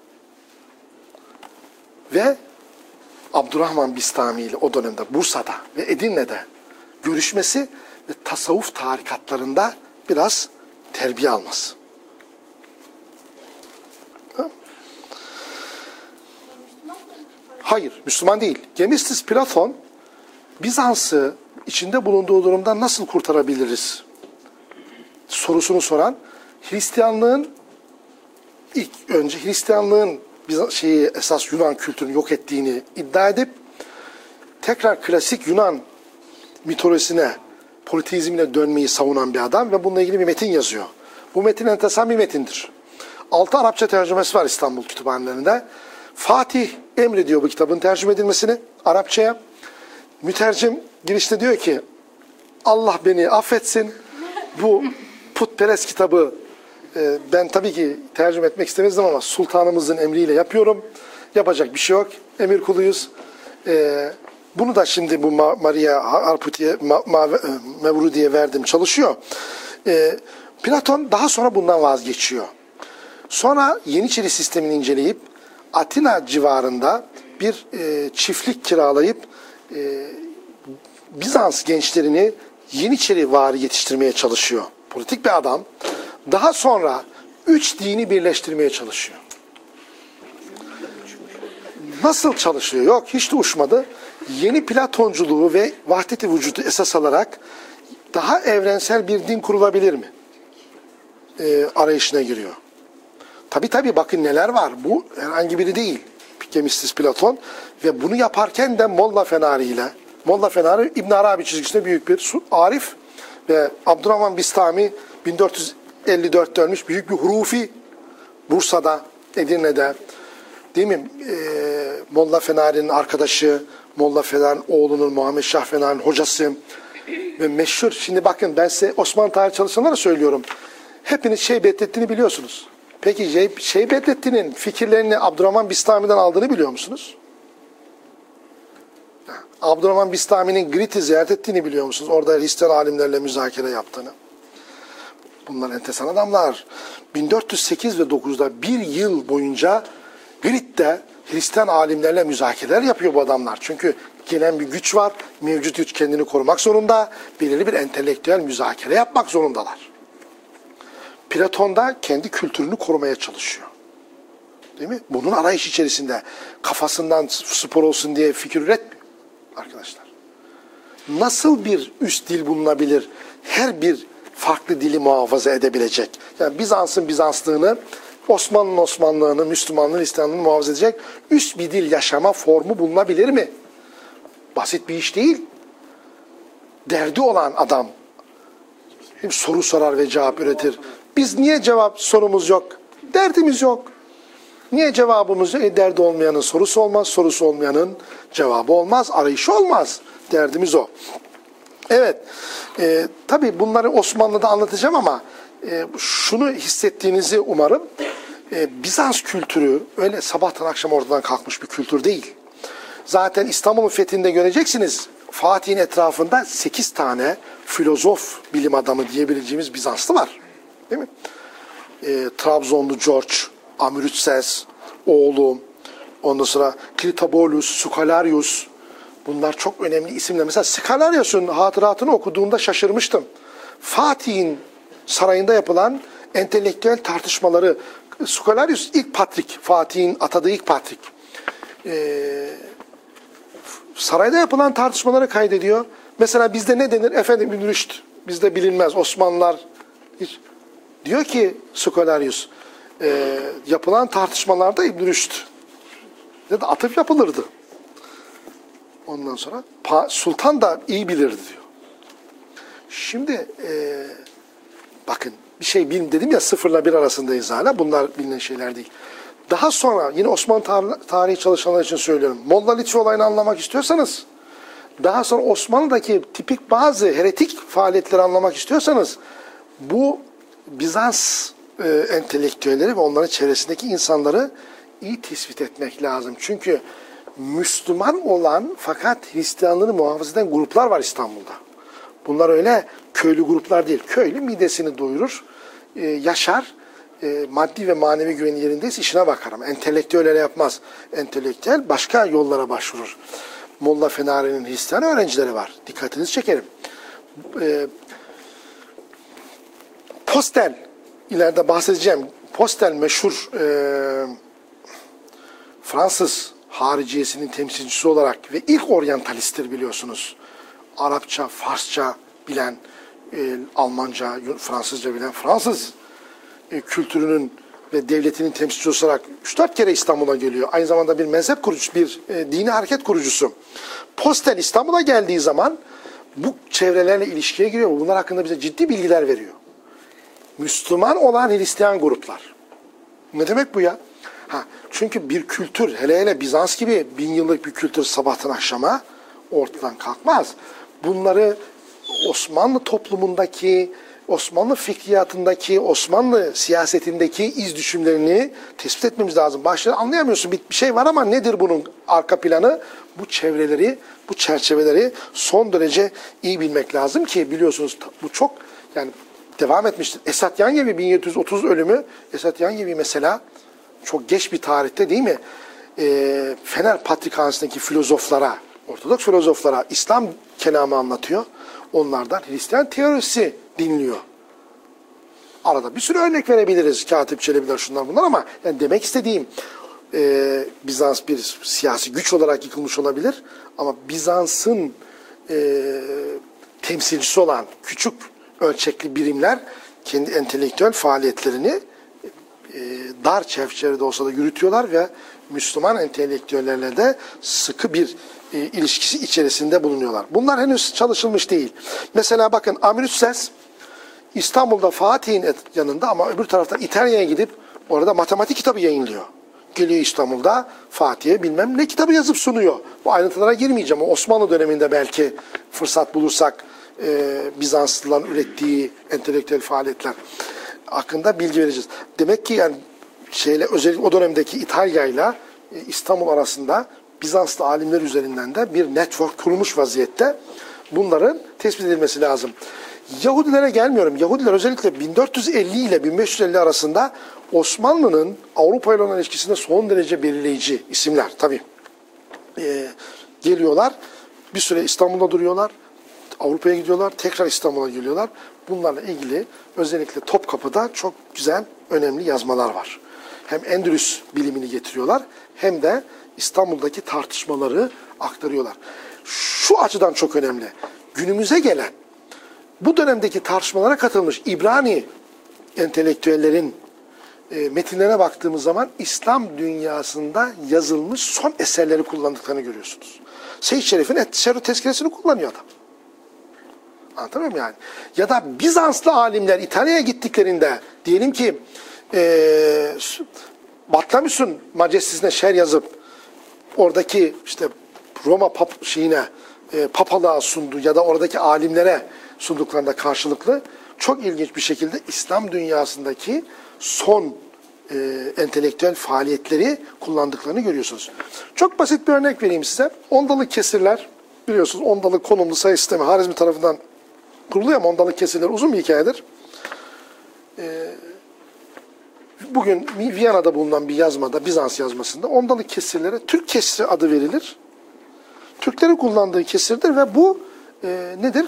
ve Abdurrahman Bistami ile o dönemde Bursa'da ve Edirne'de görüşmesi ve tasavvuf tarikatlarında biraz terbiye alması. Hayır, Müslüman değil. Gemistis Platon, Bizans'ı içinde bulunduğu durumdan nasıl kurtarabiliriz sorusunu soran, Hristiyanlığın ilk önce Hristiyanlığın şeyi esas Yunan kültürünü yok ettiğini iddia edip tekrar klasik Yunan mitolojisine, politeizmine dönmeyi savunan bir adam ve bununla ilgili bir metin yazıyor. Bu metin enteresan bir metindir. Altı Arapça tercümesi var İstanbul kütüphanelerinde. Fatih emrediyor bu kitabın tercüme edilmesini Arapçaya. Mütercim girişte diyor ki, Allah beni affetsin, bu putperest kitabı e, ben tabii ki tercüme etmek istemezdim ama sultanımızın emriyle yapıyorum. Yapacak bir şey yok. Emir kuluyuz. E, bunu da şimdi bu Maria Arputi'ye, Ma Ma Mevrudi'ye verdim, çalışıyor. E, Platon daha sonra bundan vazgeçiyor. Sonra Yeniçeri sistemini inceleyip Atina civarında bir e, çiftlik kiralayıp e, Bizans gençlerini Yeniçeri vari yetiştirmeye çalışıyor. Politik bir adam. Daha sonra üç dini birleştirmeye çalışıyor. Nasıl çalışıyor? Yok, hiç de uçmadı. Yeni Platonculuğu ve vahdet-i vücudu esas alarak daha evrensel bir din kurulabilir mi? E, arayışına giriyor. Tabi tabi bakın neler var. Bu herhangi biri değil. Gemistis Platon. Ve bunu yaparken de Molla Fenari ile, Molla Fenari İbn Arabi çizgisinde büyük bir arif ve Abdurrahman Bistami bin dört yüz elli dörtte ölmüş büyük bir hurufi, Bursa'da, Edirne'de, değil mi? E, Molla Fenari'nin arkadaşı, Molla Fenari'nin oğlunun, Muhammed Şah Fenari'nin hocası ve meşhur. Şimdi bakın ben size Osmanlı tarih çalışanlara söylüyorum. Hepiniz Şeybettin'i biliyorsunuz. Peki Şeybettin'in fikirlerini Abdurrahman Bistami'den aldığını biliyor musunuz? Abdurrahman Bistami'nin Girit'i ziyaret ettiğini biliyor musunuz? Orada Hristiyan alimlerle müzakere yaptığını. Bunlar enteresan adamlar. bin dört yüz sekiz ve dokuzda bir yıl boyunca Girit'te Hristiyan alimlerle müzakereler yapıyor bu adamlar. Çünkü gelen bir güç var. Mevcut güç kendini korumak zorunda. Belirli bir entelektüel müzakere yapmak zorundalar. Platon da kendi kültürünü korumaya çalışıyor. Değil mi? Bunun arayış içerisinde kafasından spor olsun diye fikir üretmiyor arkadaşlar. Nasıl bir üst dil bulunabilir? Her bir farklı dili muhafaza edebilecek. Yani Bizans'ın Bizanslığını, Osmanlı'nın Osmanlığını, Müslümanlığın Hristiyanlığını muhafaza edecek üst bir dil yaşama formu bulunabilir mi? Basit bir iş değil. Derdi olan adam soru sorar ve cevap üretir. Biz niye cevap sorumuz yok? Derdimiz yok. Niye cevabımız yok? E, derdi olmayanın sorusu olmaz, sorusu olmayanın cevabı olmaz, arayışı olmaz. Derdimiz o. Evet. E, tabii bunları Osmanlı'da anlatacağım ama e, şunu hissettiğinizi umarım. E, Bizans kültürü öyle sabahtan akşam ortadan kalkmış bir kültür değil. Zaten İstanbul'un fethinde göreceksiniz. Fatih'in etrafında sekiz tane filozof, bilim adamı diyebileceğimiz Bizanslı var. Değil mi? E, Trabzonlu George, Amritses, oğlu, ondan sonra Critobulus, Scholarius. Bunlar çok önemli isimler. Mesela Scholarius'un hatıratını okuduğumda şaşırmıştım. Fatih'in sarayında yapılan entelektüel tartışmaları, Scholarius ilk patrik, Fatih'in atadığı ilk patrik. Ee, sarayda yapılan tartışmaları kaydediyor. Mesela bizde ne denir? Efendim İbn Rüşd. Bizde bilinmez. Osmanlılar hiç. Diyor ki Scholarius, e, yapılan tartışmalarda İbn Rüşd ya da atıf yapılırdı. Ondan sonra sultan da iyi bilirdi diyor. Şimdi e, bakın bir şey bilim dedim ya, sıfırla bir arasındayız hala. Bunlar bilinen şeyler değil. Daha sonra yine Osmanlı tar- tarihi çalışanlar için söylüyorum. Molla Lütfi olayını anlamak istiyorsanız, daha sonra Osmanlı'daki tipik bazı heretik faaliyetleri anlamak istiyorsanız, bu Bizans e, entelektüelleri ve onların çevresindeki insanları iyi tespit etmek lazım. Çünkü Müslüman olan fakat Hristiyanlığını muhafaza eden gruplar var İstanbul'da. Bunlar öyle köylü gruplar değil. Köylü midesini doyurur, e, yaşar, e, maddi ve manevi güveni yerindeyse işine bakar ama entelektüel öyle yapmaz. Entelektüel başka yollara başvurur. Molla Fenari'nin Hristiyan öğrencileri var. Dikkatinizi çekerim. E, Postel, ileride bahsedeceğim. Postel meşhur e, Fransız hariciyesinin temsilcisi olarak ve ilk oryantalisttir biliyorsunuz. Arapça, Farsça bilen, e, Almanca, Fransızca bilen, Fransız e, kültürünün ve devletinin temsilcisi olarak üç dört kere İstanbul'a geliyor. Aynı zamanda bir mezhep kurucusu, bir e, dini hareket kurucusu. Postel İstanbul'a geldiği zaman bu çevrelerle ilişkiye giriyor. Bunlar hakkında bize ciddi bilgiler veriyor. Müslüman olan Hristiyan gruplar. Ne demek bu ya? Ha, çünkü bir kültür, hele hele Bizans gibi bin yıllık bir kültür sabahtan akşama ortadan kalkmaz. Bunları Osmanlı toplumundaki, Osmanlı fikriyatındaki, Osmanlı siyasetindeki iz düşümlerini tespit etmemiz lazım. Başta anlayamıyorsun, bir şey var ama nedir bunun arka planı? Bu çevreleri, bu çerçeveleri son derece iyi bilmek lazım ki biliyorsunuz bu çok yani devam etmiştir. Esat Yangevi bin yedi yüz otuz ölümü, Esat Yangevi mesela çok geç bir tarihte değil mi? E, Fener Patrikhanesi'ndeki filozoflara, Ortodoks filozoflara İslam kelamı anlatıyor. Onlardan Hristiyan teorisi dinliyor. Arada bir sürü örnek verebiliriz. Katip Çelebiler, şunlar bunlar ama yani demek istediğim e, Bizans bir siyasi güç olarak yıkılmış olabilir. Ama Bizans'ın e, temsilcisi olan küçük ölçekli birimler kendi entelektüel faaliyetlerini e, dar çerçevede olsa da yürütüyorlar ve Müslüman entelektüellerle de sıkı bir e, ilişkisi içerisinde bulunuyorlar. Bunlar henüz çalışılmış değil. Mesela bakın Amritses İstanbul'da Fatih'in yanında ama öbür taraftan İtalya'ya gidip orada matematik kitabı yayınlıyor. Geliyor İstanbul'da Fatih'e bilmem ne kitabı yazıp sunuyor. Bu ayrıntılara girmeyeceğim. Osmanlı döneminde belki fırsat bulursak e, Bizanslıların ürettiği entelektüel faaliyetler hakkında bilgi vereceğiz. Demek ki yani şeyle özellikle o dönemdeki İtalya ile İstanbul arasında Bizanslı alimler üzerinden de bir network kurulmuş vaziyette. Bunların tespit edilmesi lazım. Yahudilere gelmiyorum. Yahudiler özellikle bin dört yüz elli ile bin beş yüz elli arasında Osmanlı'nın Avrupa ile olan ilişkisinde son derece belirleyici isimler tabii. Ee, geliyorlar, bir süre İstanbul'da duruyorlar, Avrupa'ya gidiyorlar, tekrar İstanbul'a geliyorlar. Bunlarla ilgili özellikle Topkapı'da çok güzel, önemli yazmalar var. Hem Endülüs bilimini getiriyorlar hem de İstanbul'daki tartışmaları aktarıyorlar. Şu açıdan çok önemli. Günümüze gelen bu dönemdeki tartışmalara katılmış İbrani entelektüellerin e, metinlerine baktığımız zaman İslam dünyasında yazılmış son eserleri kullandıklarını görüyorsunuz. Seyyid Şerif'in Et-Teşerrü tezkiresini kullanıyor adam. Anlatabiliyor muyum yani? Ya da Bizanslı alimler İtalya'ya gittiklerinde diyelim ki e, Batlamyus'un majestisine şer yazıp oradaki işte Roma pap şeyine e, papalığa sunduğu ya da oradaki alimlere sunduklarında karşılıklı çok ilginç bir şekilde İslam dünyasındaki son e, entelektüel faaliyetleri kullandıklarını görüyorsunuz. Çok basit bir örnek vereyim size. Ondalık kesirler, biliyorsunuz ondalık konumlu sayı sistemi Harizmi tarafından kuruluyor ama ondalık kesirler uzun bir hikayedir. E, bugün Viyana'da bulunan bir yazmada, Bizans yazmasında ondalık kesirlere Türk kesri adı verilir. Türklerin kullandığı kesirdir ve bu e, nedir?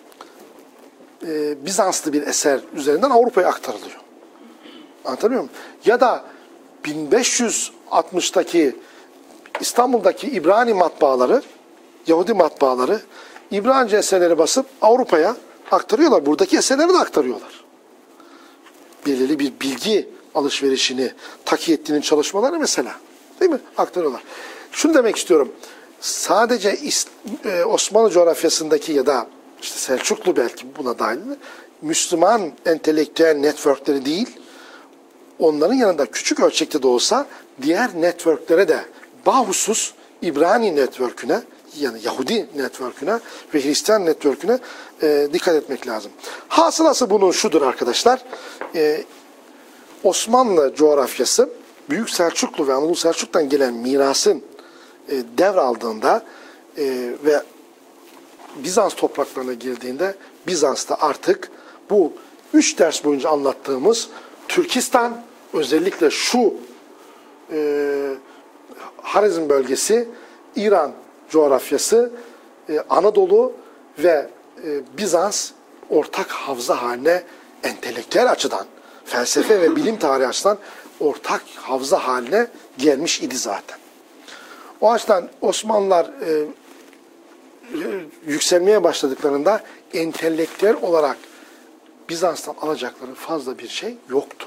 E, Bizanslı bir eser üzerinden Avrupa'ya aktarılıyor. Anlatabiliyor muyum? Ya da bin beş yüz altmıştaki İstanbul'daki İbrani matbaaları, Yahudi matbaaları İbranice eserleri basıp Avrupa'ya aktarıyorlar. Buradaki eserleri de aktarıyorlar. Belirli bir bilgi alışverişini Takiyettin'in çalışmaları mesela. Değil mi? Aktarıyorlar. Şunu demek istiyorum. Sadece Osmanlı coğrafyasındaki ya da işte Selçuklu belki buna dahil Müslüman entelektüel networkleri değil, onların yanında küçük ölçekte de olsa diğer networklere de bahusus İbrani network'üne yani Yahudi network'üne ve Hristiyan network'üne e, dikkat etmek lazım. Hasılası bunun şudur arkadaşlar. E, Osmanlı coğrafyası Büyük Selçuklu ve Anadolu Selçuk'tan gelen mirasın e, devraldığında e, ve Bizans topraklarına girdiğinde Bizans'ta artık bu üç ders boyunca anlattığımız Türkistan, özellikle şu e, Harizm bölgesi, İran coğrafyası, e, Anadolu ve e, Bizans ortak havza haline entelektüel açıdan, felsefe ve bilim tarihi açıdan ortak havza haline gelmiş idi zaten. O açıdan Osmanlılar e, yükselmeye başladıklarında entelektüel olarak Bizans'tan alacakları fazla bir şey yoktu.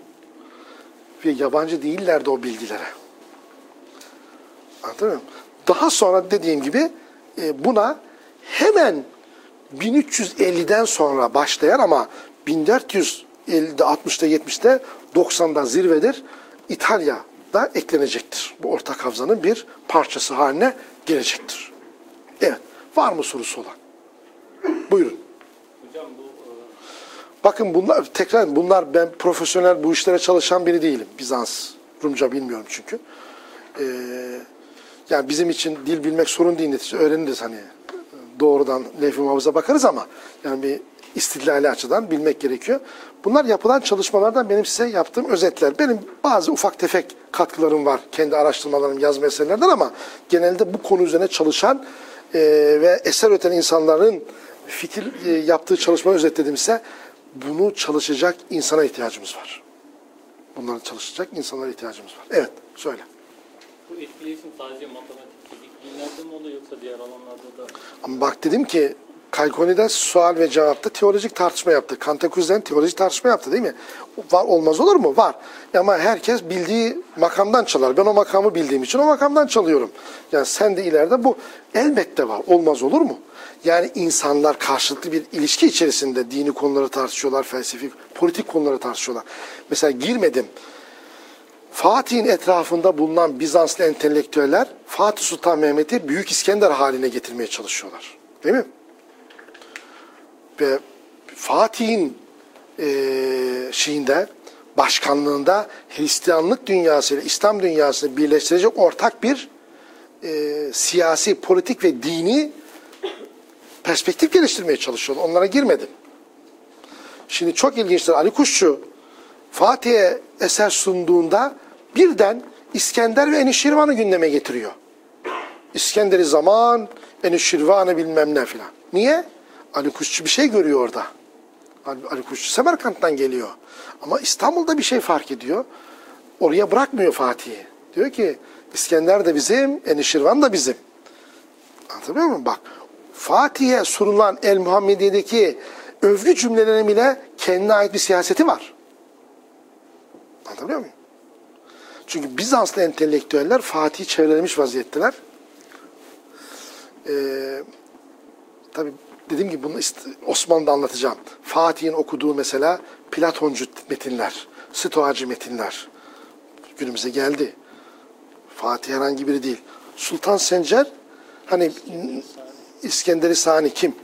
Ve yabancı değillerdi o bilgilere. Anladın mı? Daha sonra dediğim gibi buna hemen bin üç yüz elliden sonra başlayan ama bin dört yüz ellide, altmışta, yetmişte, doksanda zirvedir. İtalya'da eklenecektir. Bu ortak havzanın bir parçası haline gelecektir. Evet. Var mı sorusu olan? Buyurun. Hocam bu... Bakın bunlar, tekrar bunlar ben profesyonel bu işlere çalışan biri değilim. Bizans, Rumca bilmiyorum çünkü. Ee, yani bizim için dil bilmek sorun değil, netice öğreniriz hani. Doğrudan levh-i muhafıza bakarız ama yani bir istidlali açıdan bilmek gerekiyor. Bunlar yapılan çalışmalardan benim size yaptığım özetler. Benim bazı ufak tefek katkılarım var. Kendi araştırmalarım, yazma eserlerden ama genelde bu konu üzerine çalışan e, ve eser üreten insanların fikir e, yaptığı çalışmayı özetlediğimse bunu çalışacak insana ihtiyacımız var. Bunları çalışacak insanlara ihtiyacımız var. Evet, söyle. Bu etkileşim sadece matematik, fizik bilimlerde mi oluyor yoksa diğer alanlarda da? Ama bak dedim ki Kalkoni'de sual ve cevapta teolojik tartışma yaptı. Kantaküs'den teolojik tartışma yaptı değil mi? Var, olmaz olur mu? Var. Ama herkes bildiği makamdan çalar. Ben o makamı bildiğim için o makamdan çalıyorum. Yani sen de ileride bu elbette var. Olmaz olur mu? Yani insanlar karşılıklı bir ilişki içerisinde dini konuları tartışıyorlar, felsefi, politik konuları tartışıyorlar. Mesela girmedim. Fatih'in etrafında bulunan Bizanslı entelektüeller Fatih Sultan Mehmet'i Büyük İskender haline getirmeye çalışıyorlar. Değil mi? Ve Fatih'in e, şeyinde, başkanlığında Hristiyanlık dünyası ile İslam dünyasını birleştirecek ortak bir e, siyasi, politik ve dini perspektif geliştirmeye çalışıyorlar. Onlara girmedim. Şimdi çok ilginçtir. Ali Kuşçu Fatih'e eser sunduğunda birden İskender ve Enişirvan'ı gündeme getiriyor. İskender'i zaman, Enişirvan'ı bilmem ne filan. Niye? Ali Kuşçu bir şey görüyor orada. Ali Kuşçu Semerkant'tan geliyor. Ama İstanbul'da bir şey fark ediyor. Oraya bırakmıyor Fatih'i. Diyor ki İskender de bizim, Enişirvan da bizim. Anlatabiliyor muyum? Bak Fatih'e sunulan El Muhammediye'deki övgü cümlelerinin bile kendine ait bir siyaseti var. Anlatabiliyor muyum? Çünkü Bizanslı entelektüeller Fatih'i çevrelemiş vaziyetteler. Ee, tabii dediğim gibi bunu Osmanlı'da anlatacağım. Fatih'in okuduğu mesela Platoncu metinler, Stoacı metinler günümüze geldi. Fatih herhangi biri değil. Sultan Sencer hani İskender-i Sani kim?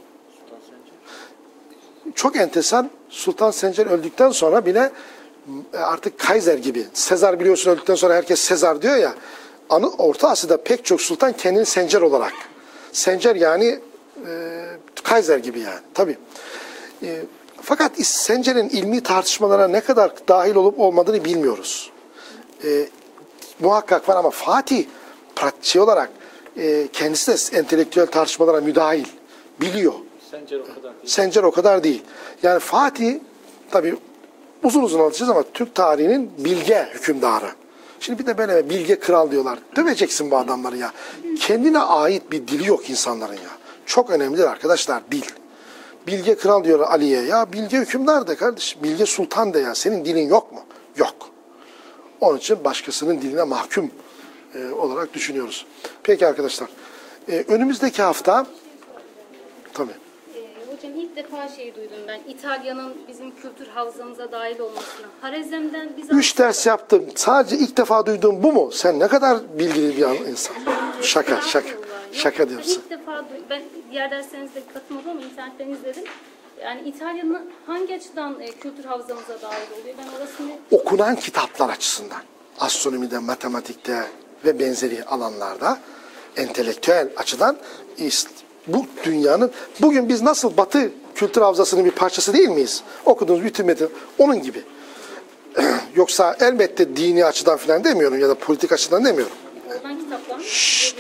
Çok enteresan, Sultan Sencer öldükten sonra bile artık Kaiser gibi, Sezar biliyorsun öldükten sonra herkes Sezar diyor ya, Orta Asya'da pek çok sultan kendini Sencer olarak. Sencer yani e, Kaiser gibi yani tabii. E, fakat Sencer'in ilmi tartışmalara ne kadar dahil olup olmadığını bilmiyoruz. E, muhakkak var ama Fatih pratikçi olarak e, kendisi de entelektüel tartışmalara müdahil, biliyor. Sencer o kadar değil. Sencer o kadar değil. Yani Fatih tabii uzun uzun anlatacağız ama Türk tarihinin bilge hükümdarı. Şimdi bir de böyle bilge kral diyorlar. Döveceksin bu adamları ya. Kendine ait bir dili yok insanların ya. Çok önemlidir arkadaşlar dil. Bilge kral diyor Ali'ye. Ya bilge hükümdar de kardeşim. Bilge sultan de ya. Senin dilin yok mu? Yok. Onun için başkasının diline mahkum e, olarak düşünüyoruz. Peki arkadaşlar. E, önümüzdeki hafta tabii. Hocam ilk defa şey duydum ben. İtalya'nın bizim kültür havzamıza dahil olmasını. Harezm'den biz... Üç ders yaptım. Sadece ilk defa duyduğum bu mu? Sen ne kadar bilgili bir insan. Şaka, şaka. Şaka diyorsun. İlk defa duydum. Ben diğer derslerinizde katılmadım ama internetten izledim. Yani İtalya'nın hangi açıdan e, kültür havzamıza dahil oluyor? Ben orasını... Okunan kitaplar açısından. Astronomide, matematikte ve benzeri alanlarda entelektüel açıdan bu dünyanın, bugün biz nasıl Batı kültür havzasının bir parçası değil miyiz? Okuduğumuz bütün metin onun gibi. Yoksa elbette dini açıdan falan demiyorum ya da politik açıdan demiyorum. Oradan kitaplar mı?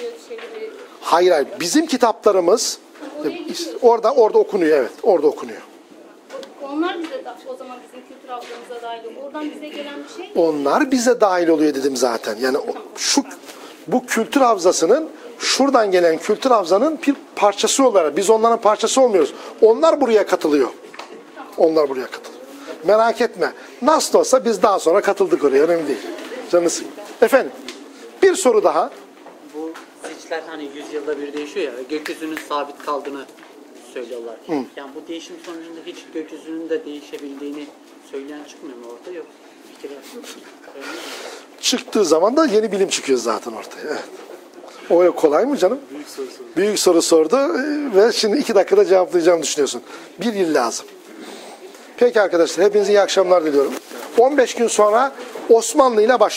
Hayır hayır. Bizim kitaplarımız orada orada okunuyor, evet. Orada okunuyor. Onlar bize o zaman bizim kültür havzamıza dahil oluyor. Oradan bize gelen bir şey. Onlar bize dahil oluyor dedim zaten. Yani şu bu kültür havzasının şuradan gelen kültür havzanın bir parçası olarak, biz onların parçası olmuyoruz. Onlar buraya katılıyor. Onlar buraya katılıyor. Merak etme. Nasıl olsa biz daha sonra katıldık oraya. Önemli değil. Canını sıkma. Efendim, bir soru daha. Bu zikler hani yüzyılda bir değişiyor ya, gökyüzünün sabit kaldığını söylüyorlar. Hı. Yani bu değişim sonucunda hiç gökyüzünün de değişebildiğini söyleyen çıkmıyor mu orada, yok? Çıktığı zaman da yeni bilim çıkıyor zaten ortaya. Evet. O kolay mı canım? Büyük soru sordu. Büyük soru sordu ve şimdi iki dakikada cevaplayacağımı düşünüyorsun. Bir yıl lazım. Peki arkadaşlar, hepinize iyi akşamlar diliyorum. on beş gün sonra Osmanlı ile başlıyoruz.